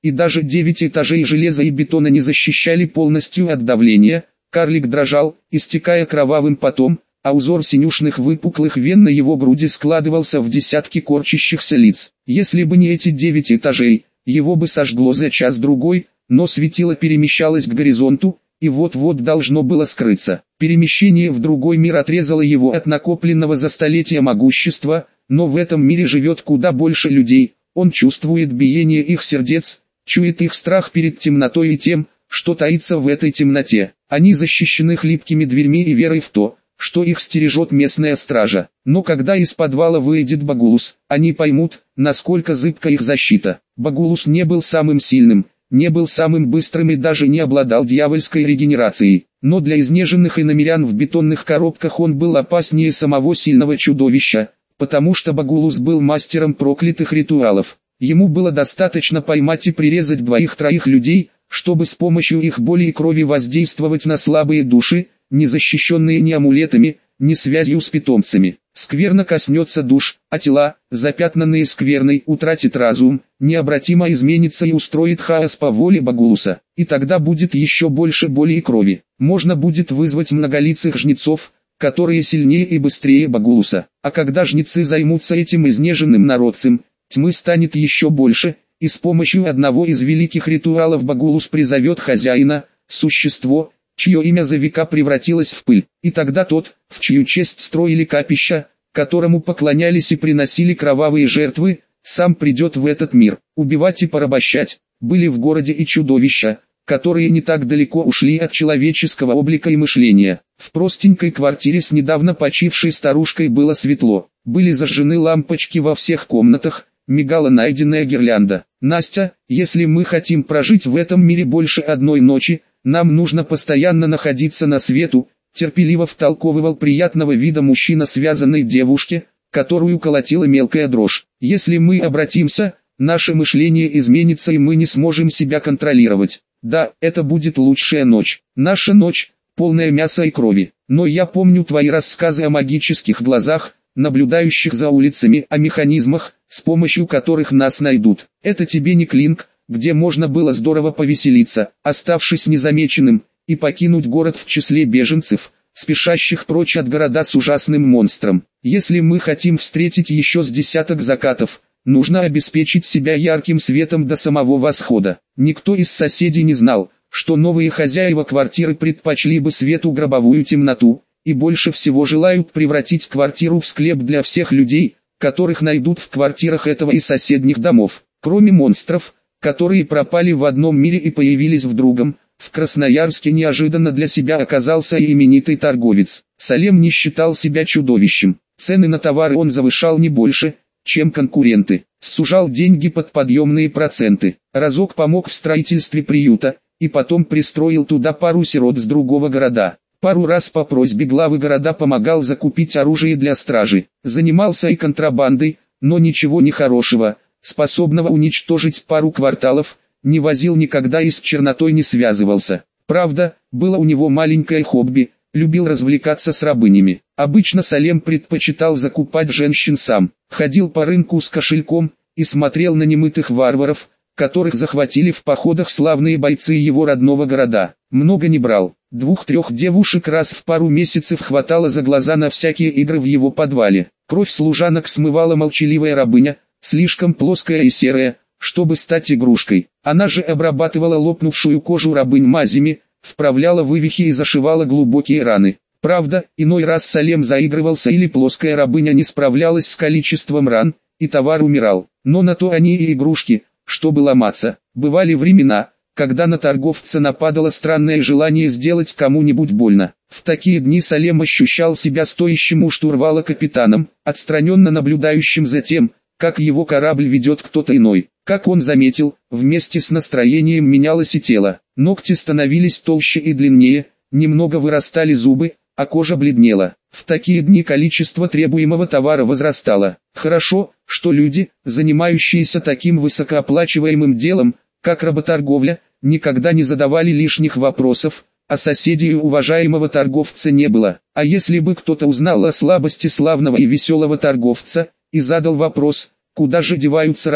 и даже девять этажей железа и бетона не защищали полностью от давления. Карлик дрожал, истекая кровавым потом, а узор синюшных выпуклых вен на его груди складывался в десятки корчащихся лиц. Если бы не эти девять этажей, его бы сожгло за час-другой, но светило перемещалось к горизонту, и вот-вот должно было скрыться. Перемещение в другой мир отрезало его от накопленного за столетия могущества, но в этом мире живет куда больше людей, он чувствует биение их сердец, чует их страх перед темнотой и тем, что таится в этой темноте. Они защищены хлипкими дверьми и верой в то, что их стережет местная стража. Но когда из подвала выйдет Багулус, они поймут, насколько зыбка их защита. Багулус не был самым сильным, не был самым быстрым и даже не обладал дьявольской регенерацией. Но для изнеженных иномирян в бетонных коробках он был опаснее самого сильного чудовища, потому что Багулус был мастером проклятых ритуалов. Ему было достаточно поймать и прирезать двоих-троих людей, чтобы с помощью их боли и крови воздействовать на слабые души, не защищенные ни амулетами, ни связью с питомцами. Скверно коснется душ, а тела, запятнанные скверной, утратит разум, необратимо изменится и устроит хаос по воле Багулуса. И тогда будет еще больше боли и крови. Можно будет вызвать многолицых жнецов, которые сильнее и быстрее Багулуса. А когда жнецы займутся этим изнеженным народцем, тьмы станет еще больше, и с помощью одного из великих ритуалов Багулус призовет хозяина, существо, чье имя за века превратилось в пыль. И тогда тот, в чью честь строили капища, которому поклонялись и приносили кровавые жертвы, сам придет в этот мир. Убивать и порабощать. Были в городе и чудовища, которые не так далеко ушли от человеческого облика и мышления. В простенькой квартире с недавно почившей старушкой было светло. Были зажжены лампочки во всех комнатах, мигала найденная гирлянда. «Настя, если мы хотим прожить в этом мире больше одной ночи, нам нужно постоянно находиться на свету», терпеливо втолковывал приятного вида мужчина связанной девушке, которую колотила мелкая дрожь. «Если мы обратимся, наше мышление изменится и мы не сможем себя контролировать. Да, это будет лучшая ночь. Наша ночь, полная мяса и крови. Но я помню твои рассказы о магических глазах, наблюдающих за улицами, о механизмах, с помощью которых нас найдут. Это тебе не Клинк, где можно было здорово повеселиться, оставшись незамеченным, и покинуть город в числе беженцев, спешащих прочь от города с ужасным монстром. Если мы хотим встретить еще с десяток закатов, нужно обеспечить себя ярким светом до самого восхода». Никто из соседей не знал, что новые хозяева квартиры предпочли бы свету гробовую темноту, и больше всего желают превратить квартиру в склеп для всех людей, которых найдут в квартирах этого и соседних домов. Кроме монстров, которые пропали в одном мире и появились в другом, в Красноярске неожиданно для себя оказался и именитый торговец. Салем не считал себя чудовищем. Цены на товары он завышал не больше, чем конкуренты. Сужал деньги под подъемные проценты. Разок помог в строительстве приюта, и потом пристроил туда пару сирот с другого города. Пару раз по просьбе главы города помогал закупить оружие для стражи. Занимался и контрабандой, но ничего нехорошего, способного уничтожить пару кварталов, не возил никогда и с чернотой не связывался. Правда, было у него маленькое хобби, любил развлекаться с рабынями. Обычно Салем предпочитал закупать женщин сам. Ходил по рынку с кошельком и смотрел на немытых варваров, которых захватили в походах славные бойцы его родного города. Много не брал. Двух-трех девушек раз в пару месяцев хватало за глаза на всякие игры в его подвале. Кровь служанок смывала молчаливая рабыня, слишком плоская и серая, чтобы стать игрушкой. Она же обрабатывала лопнувшую кожу рабынь мазями, вправляла вывихи и зашивала глубокие раны. Правда, иной раз Салем заигрывался или плоская рабыня не справлялась с количеством ран, и товар умирал. Но на то они и игрушки, чтобы ломаться. Бывали времена, когда на торговца нападало странное желание сделать кому-нибудь больно. В такие дни Салем ощущал себя стоящим у штурвала капитаном, отстраненно наблюдающим за тем, как его корабль ведет кто-то иной. Как он заметил, вместе с настроением менялось и тело. Ногти становились толще и длиннее, немного вырастали зубы, а кожа бледнела. В такие дни количество требуемого товара возрастало. Хорошо, что люди, занимающиеся таким высокооплачиваемым делом, как работорговля, никогда не задавали лишних вопросов, а соседей у уважаемого торговца не было. А если бы кто-то узнал о слабости славного и веселого торговца, и задал вопрос, куда же деваются рабы,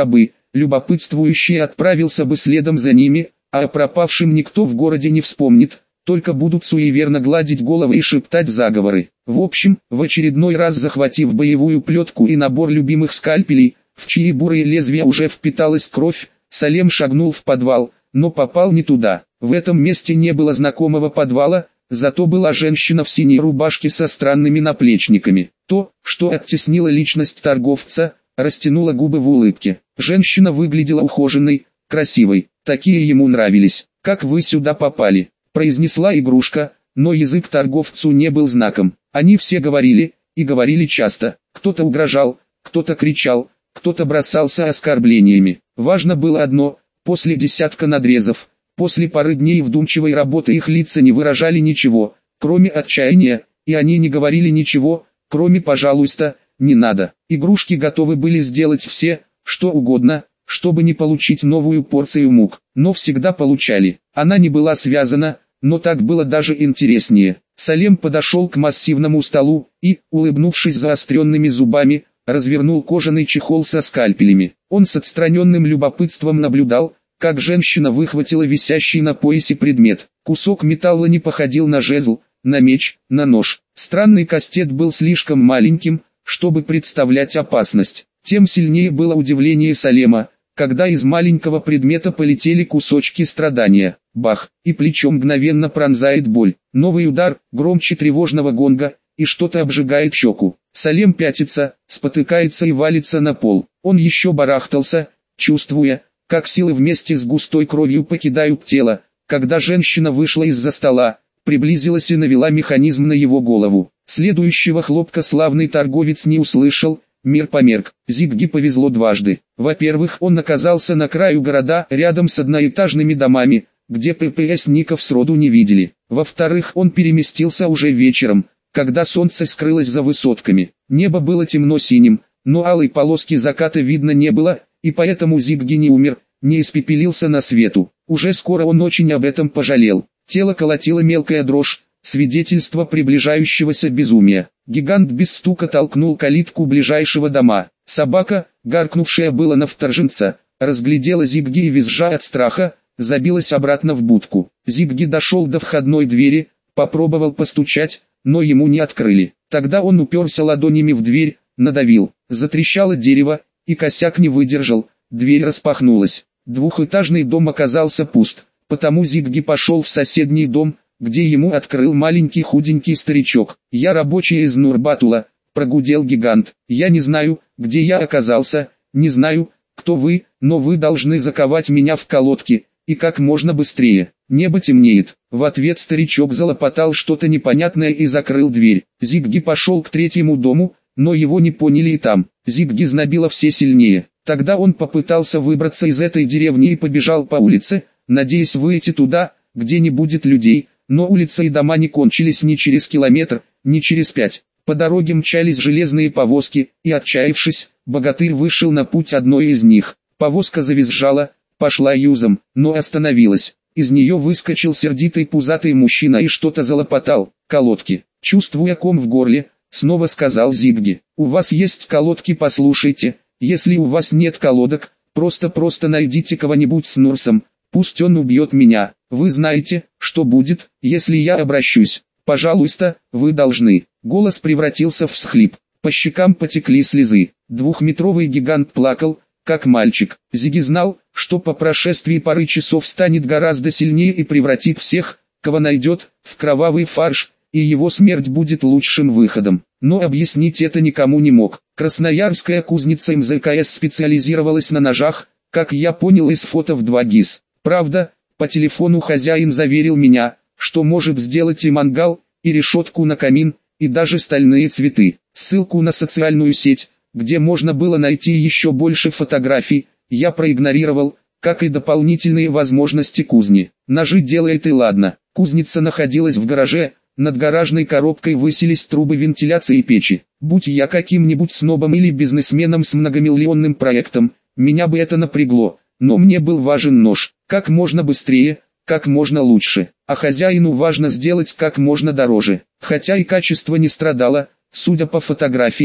любопытствующий отправился бы следом за ними, а о пропавшем никто в городе не вспомнит, только будут суеверно гладить головы и шептать заговоры. В общем, в очередной раз захватив боевую плетку и набор любимых скальпелей, в чьи бурые лезвия уже впиталась кровь, Салем шагнул в подвал, но попал не туда. В этом месте не было знакомого подвала, зато была женщина в синей рубашке со странными наплечниками. То, что оттеснило личность торговца, растянуло губы в улыбке. Женщина выглядела ухоженной, красивой, такие ему нравились. «Как вы сюда попали?» – произнесла игрушка, но язык торговцу не был знаком. Они все говорили, и говорили часто. Кто-то угрожал, кто-то кричал, кто-то бросался оскорблениями. Важно было одно: после десятка надрезов, после пары дней вдумчивой работы их лица не выражали ничего, кроме отчаяния, и они не говорили ничего, кроме «пожалуйста, не надо». Игрушки готовы были сделать все, что угодно, чтобы не получить новую порцию мук, но всегда получали. Она не была связана, но так было даже интереснее. Салем подошел к массивному столу и, улыбнувшись заостренными зубами, развернул кожаный чехол со скальпелями. Он с отстраненным любопытством наблюдал, как женщина выхватила висящий на поясе предмет. Кусок металла не походил на жезл, на меч, на нож. Странный кастет был слишком маленьким, чтобы представлять опасность. Тем сильнее было удивление Салема, когда из маленького предмета полетели кусочки страдания. Бах, и плечо мгновенно пронзает боль. Новый удар, громче тревожного гонга, и что-то обжигает щеку. Салем пятится, спотыкается и валится на пол. Он еще барахтался, чувствуя, как силы вместе с густой кровью покидают тело, когда женщина вышла из-за стола, приблизилась и навела механизм на его голову. Следующего хлопка славный торговец не услышал. Мир померк. Зигги повезло дважды. Во-первых, он оказался на краю города, рядом с одноэтажными домами, где ППСников сроду не видели. Во-вторых, он переместился уже вечером, когда солнце скрылось за высотками. Небо было темно-синим, но алой полоски заката видно не было, и поэтому Зигги не умер, не испепелился на свету. Уже скоро он очень об этом пожалел. Тело колотило мелкая дрожь, свидетельство приближающегося безумия. Гигант без стука толкнул калитку ближайшего дома. Собака, гаркнувшая было на вторженца, разглядела Зигги и, визжа от страха, забилась обратно в будку. Зигги дошел до входной двери, попробовал постучать, но ему не открыли. Тогда он уперся ладонями в дверь, надавил. Затрещало дерево, и косяк не выдержал, дверь распахнулась. Двухэтажный дом оказался пуст, потому Зигги пошел в соседний дом, где ему открыл маленький худенький старичок. «Я рабочий из Нурбатула», — прогудел гигант. «Я не знаю, где я оказался, не знаю, кто вы, но вы должны заковать меня в колодки, и как можно быстрее. Небо темнеет». В ответ старичок залопотал что-то непонятное и закрыл дверь. Зигги пошел к третьему дому, но его не поняли и там. Зигги знобило все сильнее. Тогда он попытался выбраться из этой деревни и побежал по улице, надеясь выйти туда, где не будет людей. Но улицы и дома не кончились ни через километр, ни через пять. По дороге мчались железные повозки, и, отчаявшись, богатырь вышел на путь одной из них. Повозка завизжала, пошла юзом, но остановилась. Из нее выскочил сердитый пузатый мужчина и что-то залопотал. «Колодки». Чувствуя ком в горле, снова сказал Зигги. «У вас есть колодки, послушайте. Если у вас нет колодок, просто-просто найдите кого-нибудь с Нурсом. Пусть он убьет меня. Вы знаете, что будет, если я обращусь. Пожалуйста, вы должны». Голос превратился в всхлип. По щекам потекли слезы. Двухметровый гигант плакал, как мальчик. Зигги знал, что по прошествии пары часов станет гораздо сильнее и превратит всех, кого найдет, в кровавый фарш, и его смерть будет лучшим выходом. Но объяснить это никому не мог. Красноярская кузница эм зэ ка эс специализировалась на ножах, как я понял из фото в два гис. Правда, по телефону хозяин заверил меня, что может сделать и мангал, и решетку на камин, и даже стальные цветы. Ссылку на социальную сеть, где можно было найти еще больше фотографий, я проигнорировал, как и дополнительные возможности кузни. Ножи делает и ладно. Кузница находилась в гараже, над гаражной коробкой высились трубы вентиляции и печи. Будь я каким-нибудь снобом или бизнесменом с многомиллионным проектом, меня бы это напрягло, но мне был важен нож. Как можно быстрее, как можно лучше, а хозяину важно сделать как можно дороже. Хотя и качество не страдало, судя по фотографиям,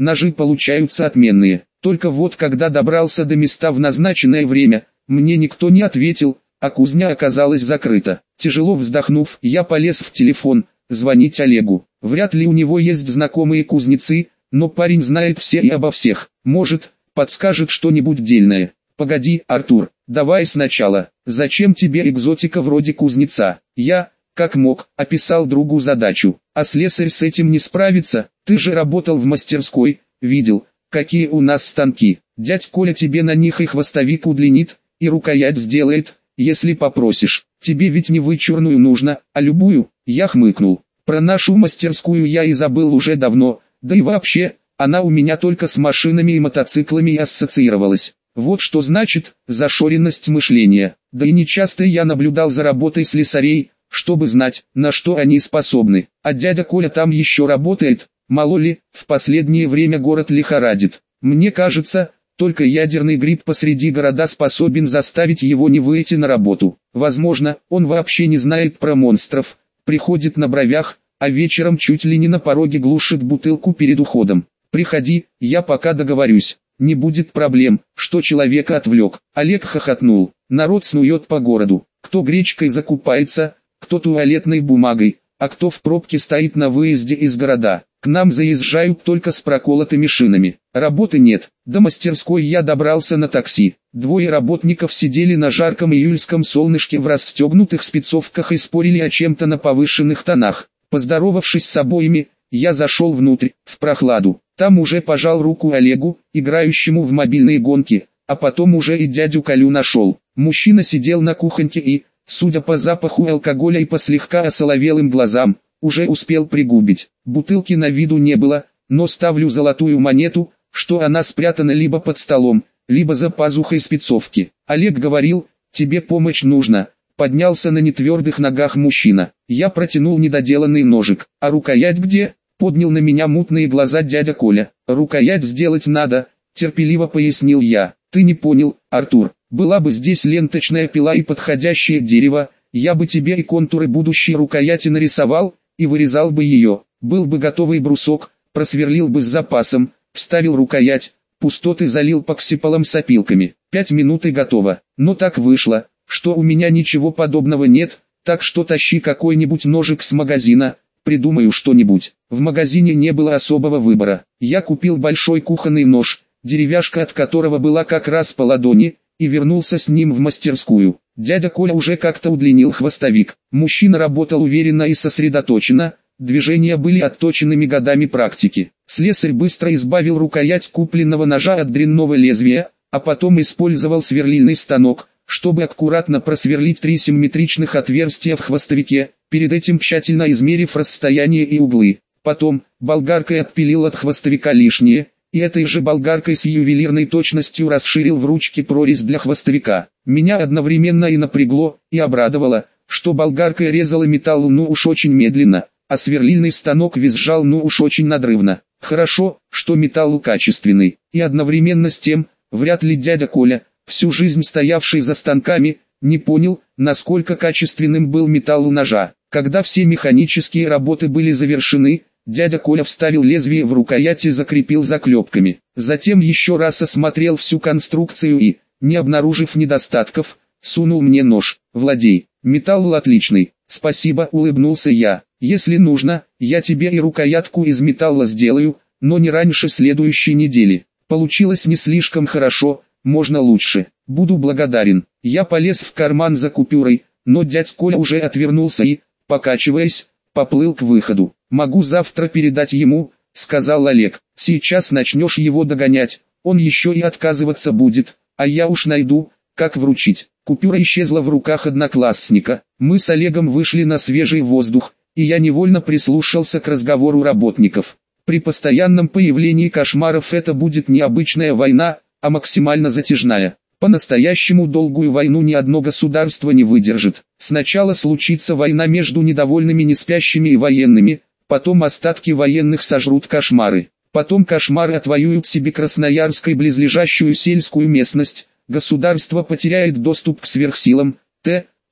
ножи получаются отменные. Только вот когда добрался до места в назначенное время, мне никто не ответил, а кузня оказалась закрыта. Тяжело вздохнув, я полез в телефон, звонить Олегу. Вряд ли у него есть знакомые кузнецы, но парень знает все и обо всех. Может, подскажет что-нибудь дельное. Погоди, Артур, давай сначала. Зачем тебе экзотика вроде кузнеца? Я, как мог, описал другу задачу. А слесарь с этим не справится. Ты же работал в мастерской, видел, какие у нас станки. Дядь Коля тебе на них и хвостовик удлинит, и рукоять сделает, если попросишь. Тебе ведь не вычурную нужно, а любую. Я хмыкнул. Про нашу мастерскую я и забыл уже давно, да и вообще, она у меня только с машинами и мотоциклами и ассоциировалась. Вот что значит зашоренность мышления. Да и нечасто я наблюдал за работой слесарей, чтобы знать, на что они способны. А дядя Коля там еще работает, мало ли, в последнее время город лихорадит. Мне кажется, только ядерный гриб посреди города способен заставить его не выйти на работу. Возможно, он вообще не знает про монстров, приходит на бровях, а вечером чуть ли не на пороге глушит бутылку перед уходом. Приходи, я пока договорюсь. Не будет проблем, что человека отвлек. Олег хохотнул. Народ снует по городу. Кто гречкой закупается, кто туалетной бумагой, а кто в пробке стоит на выезде из города. К нам заезжают только с проколотыми шинами. Работы нет. До мастерской я добрался на такси. Двое работников сидели на жарком июльском солнышке в расстегнутых спецовках и спорили о чем-то на повышенных тонах. Поздоровавшись с обоими, я зашел внутрь, в прохладу. Там уже пожал руку Олегу, играющему в мобильные гонки, а потом уже и дядю Колю нашел. Мужчина сидел на кухоньке и, судя по запаху алкоголя и по слегка осоловелым глазам, уже успел пригубить. Бутылки на виду не было, но ставлю золотую монету, что она спрятана либо под столом, либо за пазухой спецовки. Олег говорил, тебе помощь нужна. Поднялся на нетвердых ногах мужчина. Я протянул недоделанный ножик. А рукоять где? Поднял на меня мутные глаза дядя Коля. Рукоять сделать надо, терпеливо пояснил я. Ты не понял, Артур. Была бы здесь ленточная пила и подходящее дерево, я бы тебе и контуры будущей рукояти нарисовал, и вырезал бы ее. Был бы готовый брусок, просверлил бы с запасом, вставил рукоять, пустоты залил поксиполом с опилками. Пять минут и готово. Но так вышло, что у меня ничего подобного нет, так что тащи какой-нибудь ножик с магазина, придумаю что-нибудь. В магазине не было особого выбора. Я купил большой кухонный нож, деревяшка от которого была как раз по ладони, и вернулся с ним в мастерскую. Дядя Коля уже как-то удлинил хвостовик. Мужчина работал уверенно и сосредоточенно, движения были отточенными годами практики. Слесарь быстро избавил рукоять купленного ножа от дрянного лезвия, а потом использовал сверлильный станок, чтобы аккуратно просверлить три симметричных отверстия в хвостовике, перед этим тщательно измерив расстояние и углы. Потом, болгаркой отпилил от хвостовика лишнее, и этой же болгаркой с ювелирной точностью расширил в ручке прорезь для хвостовика. Меня одновременно и напрягло, и обрадовало, что болгаркой резала металл ну уж очень медленно, а сверлильный станок визжал ну уж очень надрывно. Хорошо, что металл качественный, и одновременно с тем, вряд ли дядя Коля, всю жизнь стоявший за станками, не понял, насколько качественным был металл у ножа. Когда все механические работы были завершены, дядя Коля вставил лезвие в рукоять и закрепил заклепками. Затем еще раз осмотрел всю конструкцию и, не обнаружив недостатков, сунул мне нож. Владей, металл отличный, спасибо, улыбнулся я. Если нужно, я тебе и рукоятку из металла сделаю, но не раньше следующей недели. Получилось не слишком хорошо, можно лучше. Буду благодарен. Я полез в карман за купюрой, но дядь Коля уже отвернулся и, покачиваясь, поплыл к выходу. «Могу завтра передать ему», — сказал Олег. «Сейчас начнешь его догонять, он еще и отказываться будет, а я уж найду, как вручить». Купюра исчезла в руках одноклассника. Мы с Олегом вышли на свежий воздух, и я невольно прислушался к разговору работников. При постоянном появлении кошмаров это будет не обычная война, а максимально затяжная. По-настоящему долгую войну ни одно государство не выдержит. Сначала случится война между недовольными неспящими и военными, потом остатки военных сожрут кошмары. Потом кошмары отвоюют себе Красноярск и близлежащую сельскую местность, государство потеряет доступ к сверхсилам, т.к.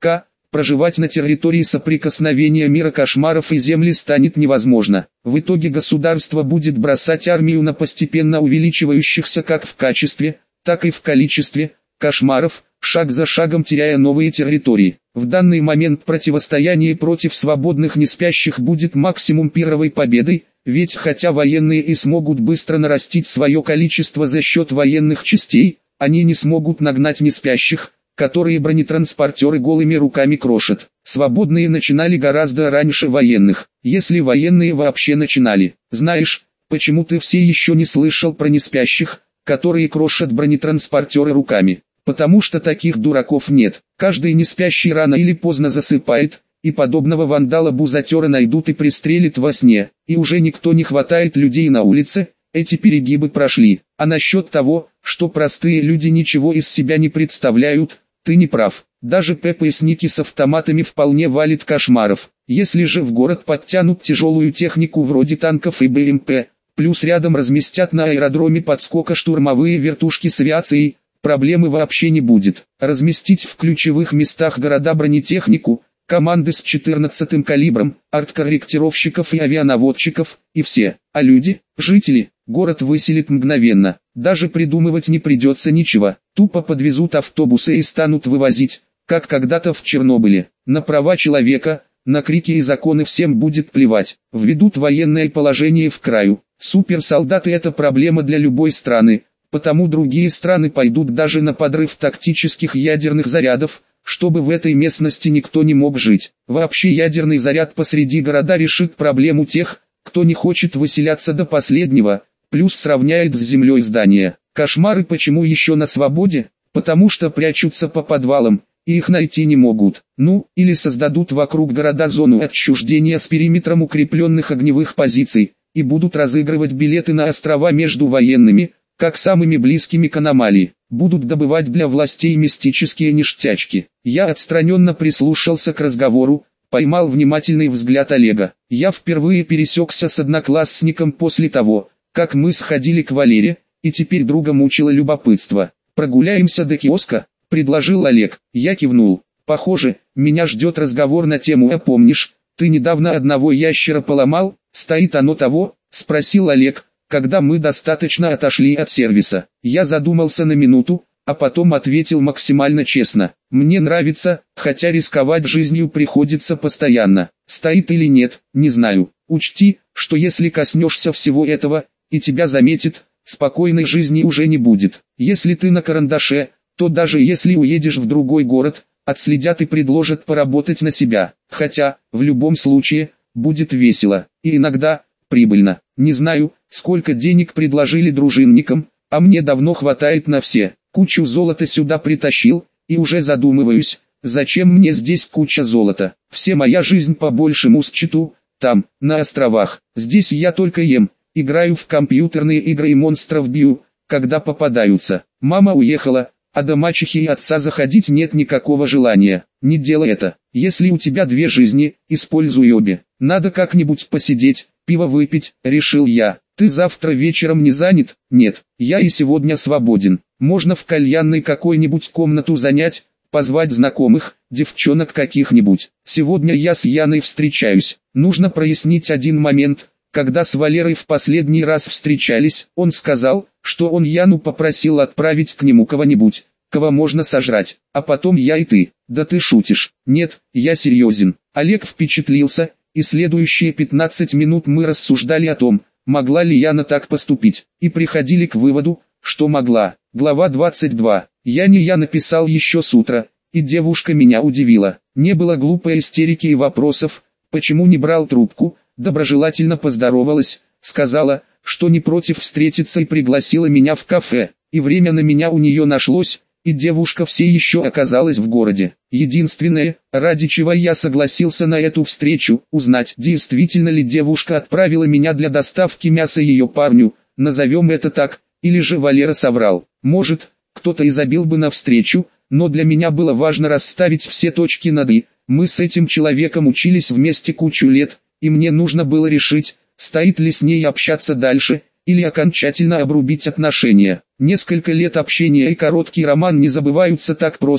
проживать на территории соприкосновения мира кошмаров и Земли станет невозможно. В итоге государство будет бросать армию на постепенно увеличивающихся как в качестве, так и в количестве кошмаров, шаг за шагом теряя новые территории. В данный момент противостояние против свободных неспящих будет максимум пировой победой, ведь хотя военные и смогут быстро нарастить свое количество за счет военных частей, они не смогут нагнать неспящих, которые бронетранспортеры голыми руками крошат. Свободные начинали гораздо раньше военных, если военные вообще начинали. Знаешь, почему ты все еще не слышал про неспящих, которые крошат бронетранспортеры руками? Потому что таких дураков нет. Каждый неспящий рано или поздно засыпает, и подобного вандала-бузатера найдут и пристрелят во сне. И уже никто не хватает людей на улице, эти перегибы прошли. А насчет того, что простые люди ничего из себя не представляют, ты не прав. Даже ППСники с автоматами вполне валит кошмаров. Если же в город подтянут тяжелую технику вроде танков и БМП, плюс рядом разместят на аэродроме подскока штурмовые вертушки с авиацией, проблемы вообще не будет. Разместить в ключевых местах города бронетехнику, команды с четырнадцатым калибром, арткорректировщиков и авианаводчиков, и все. А люди, жители, город выселит мгновенно. Даже придумывать не придется ничего. Тупо подвезут автобусы и станут вывозить, как когда-то в Чернобыле. На права человека, на крики и законы всем будет плевать. Введут военное положение в краю. Суперсолдаты — это проблема для любой страны. Потому другие страны пойдут даже на подрыв тактических ядерных зарядов, чтобы в этой местности никто не мог жить. Вообще ядерный заряд посреди города решит проблему тех, кто не хочет выселяться до последнего, плюс сравняет с землей здания. Кошмары почему еще на свободе? Потому что прячутся по подвалам, и их найти не могут. Ну, или создадут вокруг города зону отчуждения с периметром укрепленных огневых позиций, и будут разыгрывать билеты на острова между военными, как самыми близкими к аномалии, будут добывать для властей мистические ништячки. Я отстраненно прислушался к разговору, поймал внимательный взгляд Олега. Я впервые пересекся с одноклассником после того, как мы сходили к Валере, и теперь друга мучило любопытство. «Прогуляемся до киоска», — предложил Олег. Я кивнул. «Похоже, меня ждет разговор на тему «А помнишь, ты недавно одного ящера поломал, стоит оно того?» — спросил Олег, когда мы достаточно отошли от сервиса. Я задумался на минуту, а потом ответил максимально честно. Мне нравится, хотя рисковать жизнью приходится постоянно. Стоит или нет, не знаю. Учти, что если коснешься всего этого, и тебя заметит, спокойной жизни уже не будет. Если ты на карандаше, то даже если уедешь в другой город, отследят и предложат поработать на себя. Хотя, в любом случае, будет весело, и иногда, прибыльно. Не знаю, сколько денег предложили дружинникам, а мне давно хватает на все. Кучу золота сюда притащил, и уже задумываюсь, зачем мне здесь куча золота. Все моя жизнь по большему счету, там, на островах. Здесь я только ем, играю в компьютерные игры и монстров бью, когда попадаются. Мама уехала, а до мачехи и отца заходить нет никакого желания. Не делай это. Если у тебя две жизни, используй обе. Надо как-нибудь посидеть, пиво выпить, решил я. Ты завтра вечером не занят? Нет, я и сегодня свободен. Можно в кальянной какой-нибудь комнату занять, позвать знакомых, девчонок каких-нибудь. Сегодня я с Яной встречаюсь. Нужно прояснить один момент. Когда с Валерой в последний раз встречались, он сказал, что он Яну попросил отправить к нему кого-нибудь, кого можно сожрать, а потом я и ты. Да ты шутишь. Нет, я серьезен. Олег впечатлился, и следующие пятнадцать минут мы рассуждали о том, могла ли Яна так поступить, и приходили к выводу, что могла. Глава двадцать два. Яне я написал еще с утра, и девушка меня удивила. Не было глупой истерики и вопросов, почему не брал трубку, доброжелательно поздоровалась, сказала, что не против встретиться и пригласила меня в кафе, и время на меня у нее нашлось, и девушка все еще оказалась в городе. Единственное, ради чего я согласился на эту встречу, узнать, действительно ли девушка отправила меня для доставки мяса ее парню, назовем это так, или же Валера соврал. Может, кто-то и забил бы на встречу, но для меня было важно расставить все точки над «и». Мы с этим человеком учились вместе кучу лет, и мне нужно было решить, стоит ли с ней общаться дальше, или окончательно обрубить отношения. Несколько лет общения и короткий роман не забываются так просто,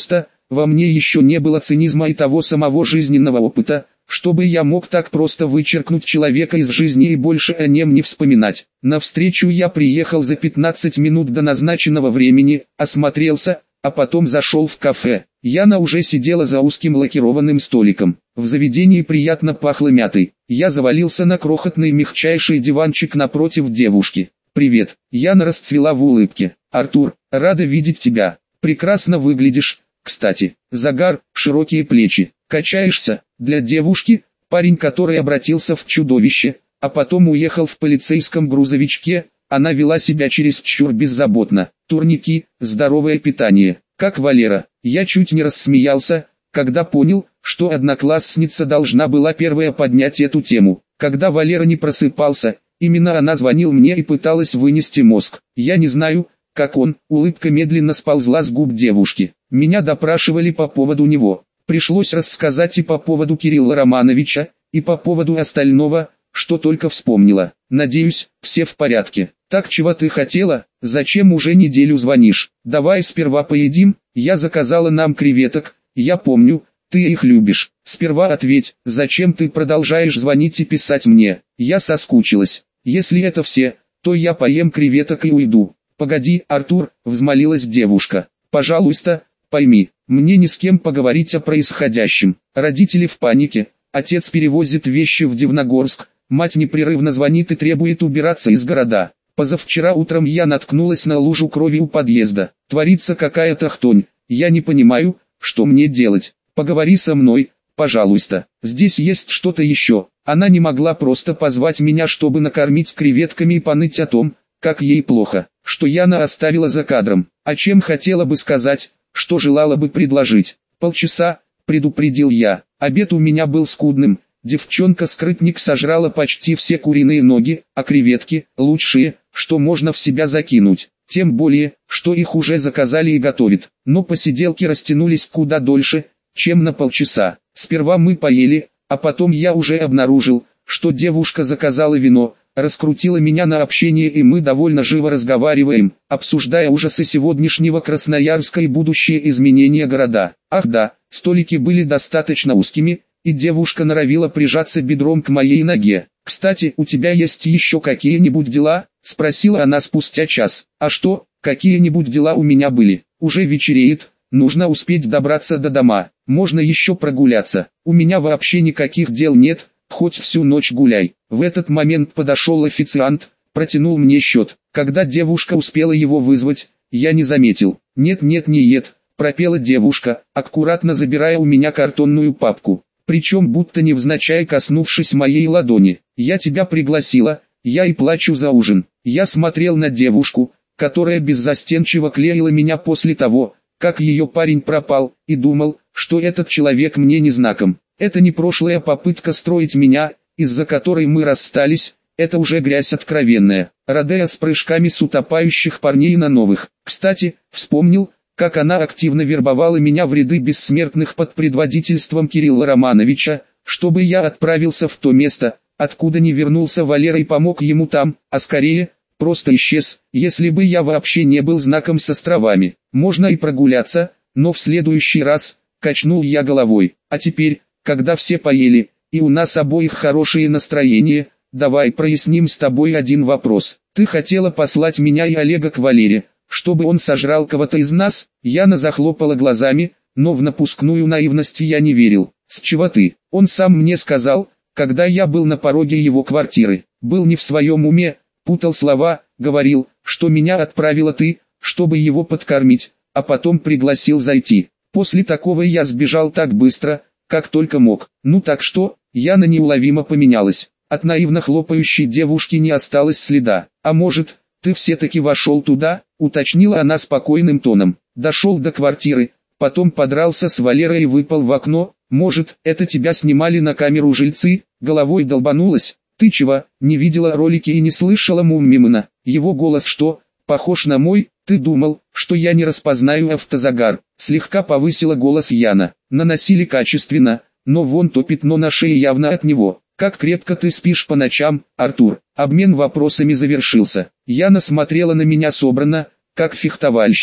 во мне еще не было цинизма и того самого жизненного опыта, чтобы я мог так просто вычеркнуть человека из жизни и больше о нем не вспоминать. На встречу я приехал за пятнадцать минут до назначенного времени, осмотрелся, а потом зашел в кафе. Яна уже сидела за узким лакированным столиком. В заведении приятно пахло мятой. Я завалился на крохотный мягчайший диванчик напротив девушки. «Привет». Яна расцвела в улыбке. «Артур, рада видеть тебя. Прекрасно выглядишь. Кстати, загар, широкие плечи. Качаешься?» Для девушки, парень, который обратился в чудовище, а потом уехал в полицейском грузовичке, она вела себя чересчур беззаботно. Турники, здоровое питание. Как Валера. Я чуть не рассмеялся, когда понял, что одноклассница должна была первая поднять эту тему. Когда Валера не просыпался, именно она звонил мне и пыталась вынести мозг. Я не знаю, как он. Улыбка медленно сползла с губ девушки. Меня допрашивали по поводу него. Пришлось рассказать и по поводу Кирилла Романовича, и по поводу остального, что только вспомнила. Надеюсь, все в порядке. Так, чего ты хотела? Зачем уже неделю звонишь? Давай сперва поедим. Я заказала нам креветок. Я помню, ты их любишь. Сперва ответь, зачем ты продолжаешь звонить и писать мне? Я соскучилась. Если это все, то я поем креветок и уйду. Погоди, Артур, взмолилась девушка. Пожалуйста, пойми, мне ни с кем поговорить о происходящем. Родители в панике, отец перевозит вещи в Дивногорск, мать непрерывно звонит и требует убираться из города. Позавчера утром я наткнулась на лужу крови у подъезда. Творится какая-то хтонь. Я не понимаю, что мне делать. Поговори со мной, пожалуйста. Здесь есть что-то еще. Она не могла просто позвать меня, чтобы накормить креветками и поныть о том, как ей плохо, что Яна оставила за кадром. А чем хотела бы сказать, что желала бы предложить? Полчаса, предупредил я. Обед у меня был скудным. Девчонка-скрытник сожрала почти все куриные ноги, а креветки – лучшие, что можно в себя закинуть. Тем более, что их уже заказали и готовят. Но посиделки растянулись куда дольше, чем на полчаса. Сперва мы поели, а потом я уже обнаружил, что девушка заказала вино, раскрутила меня на общение, и мы довольно живо разговариваем, обсуждая ужасы сегодняшнего Красноярска и будущие изменения города. Ах да, столики были достаточно узкими, и девушка норовила прижаться бедром к моей ноге. «Кстати, у тебя есть еще какие-нибудь дела?» – спросила она спустя час. «А что, какие-нибудь дела у меня были? Уже вечереет, нужно успеть добраться до дома, можно еще прогуляться. У меня вообще никаких дел нет, хоть всю ночь гуляй». В этот момент подошел официант, протянул мне счет. Когда девушка успела его вызвать, я не заметил. «Нет-нет, не ед», – пропела девушка, аккуратно забирая у меня картонную папку. Причем будто невзначай коснувшись моей ладони. «Я тебя пригласила, я и плачу за ужин». Я смотрел на девушку, которая беззастенчиво клеила меня после того, как ее парень пропал, и думал, что этот человек мне не знаком. Это не прошлая попытка строить меня, из-за которой мы расстались, это уже грязь откровенная. Родео с прыжками с утопающих парней на новых. Кстати, вспомнил, как она активно вербовала меня в ряды бессмертных под предводительством Кирилла Романовича, чтобы я отправился в то место, откуда не вернулся Валера, и помог ему там, а скорее, просто исчез, если бы я вообще не был знаком с островами. Можно и прогуляться, но в следующий раз, качнул я головой. А теперь, когда все поели, и у нас обоих хорошее настроение, давай проясним с тобой один вопрос. Ты хотела послать меня и Олега к Валере, чтобы он сожрал кого-то из нас? Яна захлопала глазами, но в напускную наивность я не верил. С чего ты? Он сам мне сказал, когда я был на пороге его квартиры. Был не в своем уме, путал слова, говорил, что меня отправила ты, чтобы его подкормить, а потом пригласил зайти. После такого я сбежал так быстро, как только мог. Ну так что? Яна неуловимо поменялась. От наивно хлопающей девушки не осталось следа. А может, ты все-таки вошел туда? Уточнила она спокойным тоном. Дошел до квартиры, потом подрался с Валерой и выпал в окно. Может, это тебя снимали на камеру жильцы? Головой долбанулась. Ты чего, не видела ролики и не слышала Муммимена? Его голос что, похож на мой? Ты думал, что я не распознаю автозагар? Слегка повысила голос Яна. Наносили качественно, но вон то пятно на шее явно от него. Как крепко ты спишь по ночам, Артур? Обмен вопросами завершился. Яна смотрела на меня собранно, как фехтовальщик.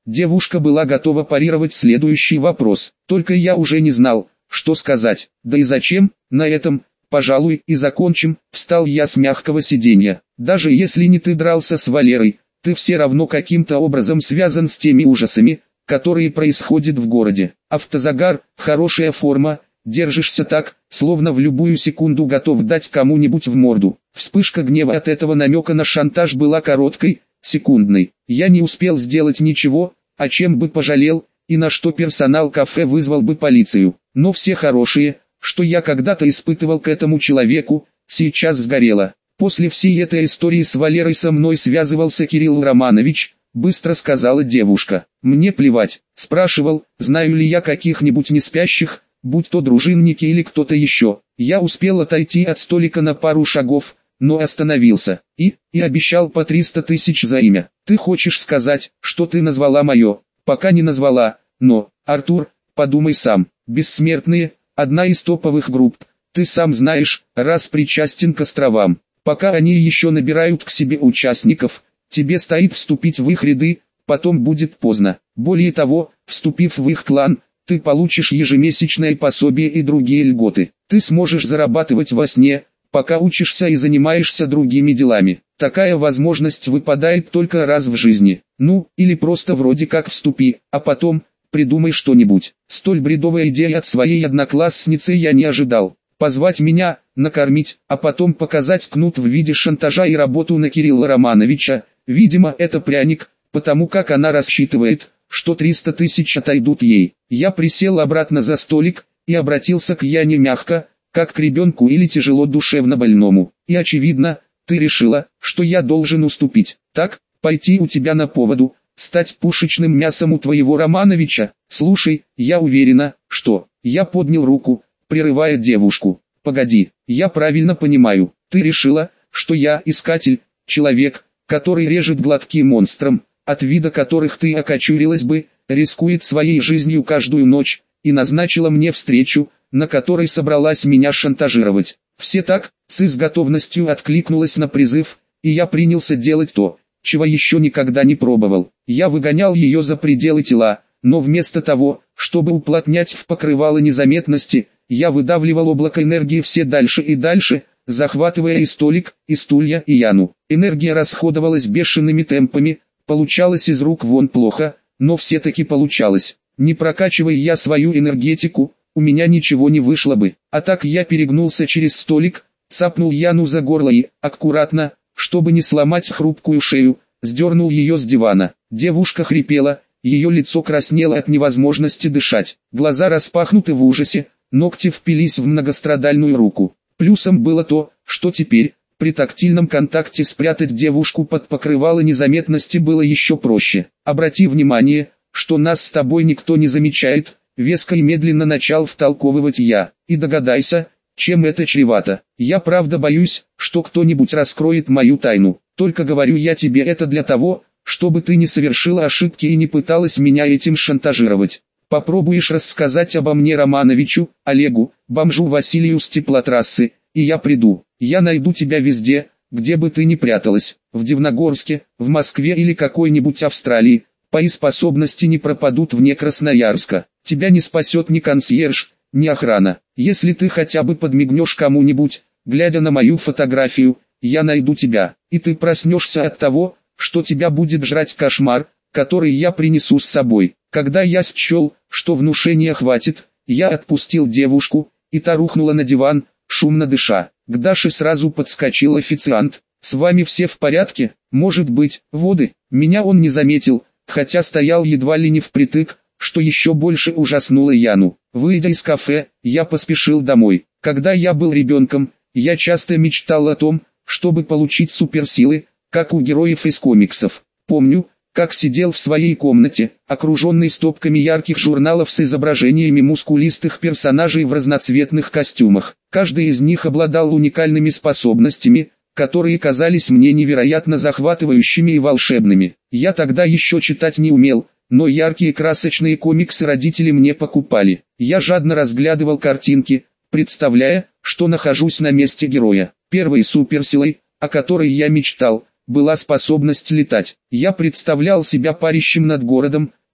Девушка была готова парировать следующий вопрос, только я уже не знал, что сказать. Да и зачем? На этом, пожалуй, и закончим. Встал я с мягкого сиденья. Даже если не ты дрался с Валерой, ты все равно каким-то образом связан с теми ужасами, которые происходят в городе. Автозагар, хорошая форма, держишься так, словно в любую секунду готов дать кому-нибудь в морду. Вспышка гнева от этого намека на шантаж была короткой, секундной. Я не успел сделать ничего, о чем бы пожалел, и на что персонал кафе вызвал бы полицию. Но все хорошие, что я когда-то испытывал к этому человеку, сейчас сгорело. После всей этой истории с Валерой со мной связывался Кирилл Романович, быстро сказала девушка. Мне плевать, спрашивал, знаю ли я каких-нибудь неспящих, будь то дружинники или кто-то еще. Я успел отойти от столика на пару шагов, но остановился, и, и обещал по триста тысяч за имя. Ты хочешь сказать, что ты назвала мое? Пока не назвала, но, Артур, подумай сам, Бессмертные, одна из топовых групп, ты сам знаешь, раз причастен к островам. Пока они еще набирают к себе участников, тебе стоит вступить в их ряды, потом будет поздно. Более того, вступив в их клан, ты получишь ежемесячное пособие и другие льготы. Ты сможешь зарабатывать во сне, пока учишься и занимаешься другими делами. Такая возможность выпадает только раз в жизни. Ну, или просто вроде как вступи, а потом, придумай что-нибудь. Столь бредовая идея от своей одноклассницы я не ожидал. Позвать меня, накормить, а потом показать кнут в виде шантажа и работу на Кирилла Романовича. Видимо, это пряник, потому как она рассчитывает, что триста тысяч отойдут ей. Я присел обратно за столик и обратился к Яне мягко, как к ребенку или тяжело душевно больному. И очевидно, ты решила, что я должен уступить. Так, пойти у тебя на поводу, стать пушечным мясом у твоего Романовича. Слушай, я уверена, что... Я поднял руку, прерывая девушку. Погоди, я правильно понимаю, ты решила, что я искатель, человек, который режет глотки монстрам, от вида которых ты окочурилась бы, рискует своей жизнью каждую ночь, и назначила мне встречу, на которой собралась меня шантажировать. Все так, Ци с готовностью откликнулась на призыв, и я принялся делать то, чего еще никогда не пробовал. Я выгонял ее за пределы тела, но вместо того, чтобы уплотнять в покрывало незаметности, я выдавливал облако энергии все дальше и дальше, захватывая и столик, и стулья, и Яну. Энергия расходовалась бешеными темпами, получалось из рук вон плохо, но все-таки получалось. Не прокачивая я свою энергетику, у меня ничего не вышло бы. А так я перегнулся через столик, цапнул Яну за горло и, аккуратно, чтобы не сломать хрупкую шею, сдернул ее с дивана. Девушка хрипела, ее лицо краснело от невозможности дышать. Глаза распахнуты в ужасе, ногти впились в многострадальную руку. Плюсом было то, что теперь, при тактильном контакте спрятать девушку под покрывало незаметности было еще проще. Обрати внимание, что нас с тобой никто не замечает, веско и медленно начал втолковывать я. И догадайся, чем это чревато. Я правда боюсь, что кто-нибудь раскроет мою тайну. Только говорю я тебе это для того, чтобы ты не совершила ошибки и не пыталась меня этим шантажировать. Попробуешь рассказать обо мне Романовичу, Олегу, бомжу Василию с теплотрассы, и я приду. Я найду тебя везде, где бы ты ни пряталась. В Дивногорске, в Москве или какой-нибудь Австралии. Мои способности не пропадут вне Красноярска. Тебя не спасет ни консьерж, ни охрана. Если ты хотя бы подмигнешь кому-нибудь, глядя на мою фотографию, я найду тебя. И ты проснешься от того, что тебя будет жрать кошмар, который я принесу с собой. Когда я счел, что внушения хватит, я отпустил девушку, и та рухнула на диван, шумно дыша. К Даше сразу подскочил официант. «С вами все в порядке? Может быть, воды?» Меня он не заметил, хотя стоял едва ли не впритык, что еще больше ужаснуло Яну. Выйдя из кафе, я поспешил домой. Когда я был ребенком, я часто мечтал о том, чтобы получить суперсилы, как у героев из комиксов. Помню, как сидел в своей комнате, окруженный стопками ярких журналов с изображениями мускулистых персонажей в разноцветных костюмах. Каждый из них обладал уникальными способностями, которые казались мне невероятно захватывающими и волшебными. Я тогда еще читать не умел, но яркие красочные комиксы родители мне покупали. Я жадно разглядывал картинки, представляя, что нахожусь на месте героя. Первой суперсилой, о которой я мечтал, была способность летать. Я представлял себя парящим над городом,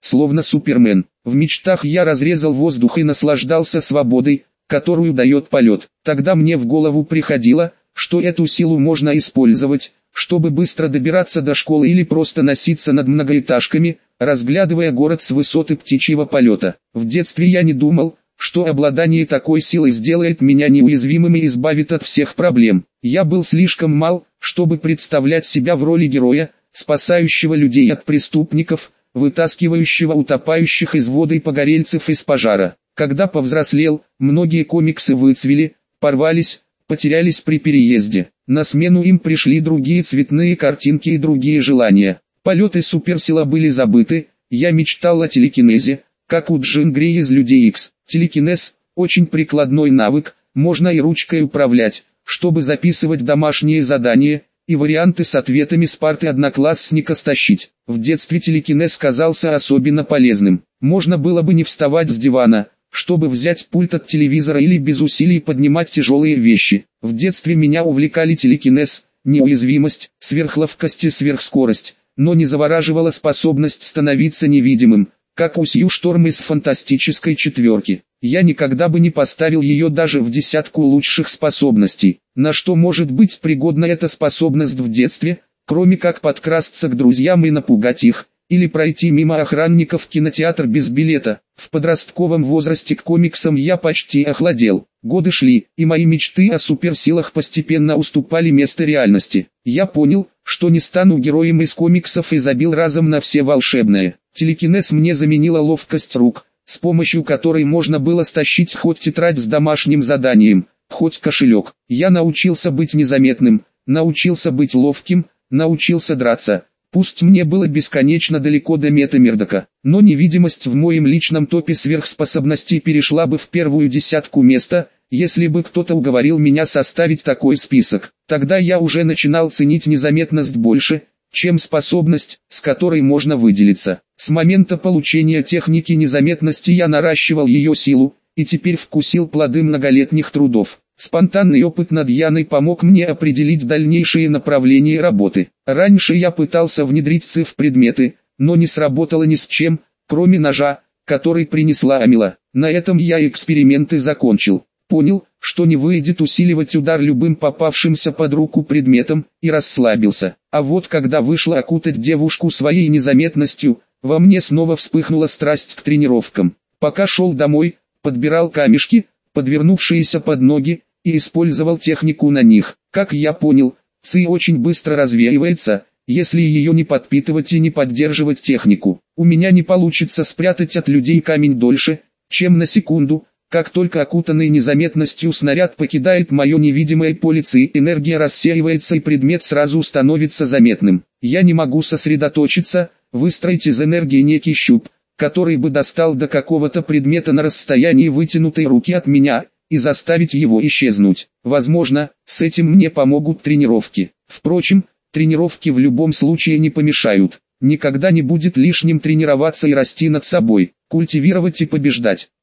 словно Супермен. В мечтах я разрезал воздух и наслаждался свободой, которую дает полет. Тогда мне в голову приходило, что эту силу можно использовать, чтобы быстро добираться до школы или просто носиться над многоэтажками, разглядывая город с высоты птичьего полета. В детстве я не думал, что обладание такой силой сделает меня неуязвимым и избавит от всех проблем. Я был слишком мал, чтобы представлять себя в роли героя, спасающего людей от преступников, вытаскивающего утопающих из воды и погорельцев из пожара. Когда повзрослел, многие комиксы выцвели, порвались, потерялись при переезде. На смену им пришли другие цветные картинки и другие желания. Полеты суперсила были забыты, я мечтал о телекинезе, как у Джин Грей из Людей Икс. Телекинез – очень прикладной навык, можно и ручкой управлять, чтобы записывать домашние задания, и варианты с ответами с парты одноклассника стащить. В детстве телекинез казался особенно полезным. Можно было бы не вставать с дивана, чтобы взять пульт от телевизора или без усилий поднимать тяжелые вещи. В детстве меня увлекали телекинез, неуязвимость, сверхловкость и сверхскорость, но не завораживала способность становиться невидимым, как у Сью Шторм из «Фантастической четверки». Я никогда бы не поставил ее даже в десятку лучших способностей. На что может быть пригодна эта способность в детстве, кроме как подкрасться к друзьям и напугать их, или пройти мимо охранников в кинотеатр без билета. В подростковом возрасте к комиксам я почти охладел. Годы шли, и мои мечты о суперсилах постепенно уступали место реальности. Я понял, что не стану героем из комиксов и забил разом на все волшебное. Телекинез мне заменила ловкость рук, с помощью которой можно было стащить хоть тетрадь с домашним заданием, хоть кошелек. Я научился быть незаметным, научился быть ловким, научился драться. Пусть мне было бесконечно далеко до метамердока, но невидимость в моем личном топе сверхспособностей перешла бы в первую десятку места, если бы кто-то уговорил меня составить такой список. Тогда я уже начинал ценить незаметность больше, чем способность, с которой можно выделиться. С момента получения техники незаметности я наращивал ее силу, и теперь вкусил плоды многолетних трудов. Спонтанный опыт над Яной помог мне определить дальнейшие направления работы. Раньше я пытался внедрить Ци в предметы, но не сработало ни с чем, кроме ножа, который принесла Амила. На этом я эксперименты закончил. Понял, что не выйдет усиливать удар любым попавшимся под руку предметом, и расслабился. А вот когда вышло окутать девушку своей незаметностью, во мне снова вспыхнула страсть к тренировкам. Пока шел домой, подбирал камешки, подвернувшиеся под ноги, и использовал технику на них. Как я понял, Ци очень быстро развеивается, если ее не подпитывать и не поддерживать технику. У меня не получится спрятать от людей камень дольше, чем на секунду. Как только окутанный незаметностью снаряд покидает мое невидимое поле Ци, энергия рассеивается и предмет сразу становится заметным. Я не могу сосредоточиться, выстроить из энергии некий щуп, который бы достал до какого-то предмета на расстоянии вытянутой руки от меня, и заставить его исчезнуть. Возможно, с этим мне помогут тренировки. Впрочем, тренировки в любом случае не помешают. Никогда не будет лишним тренироваться и расти над собой, культивировать и побеждать.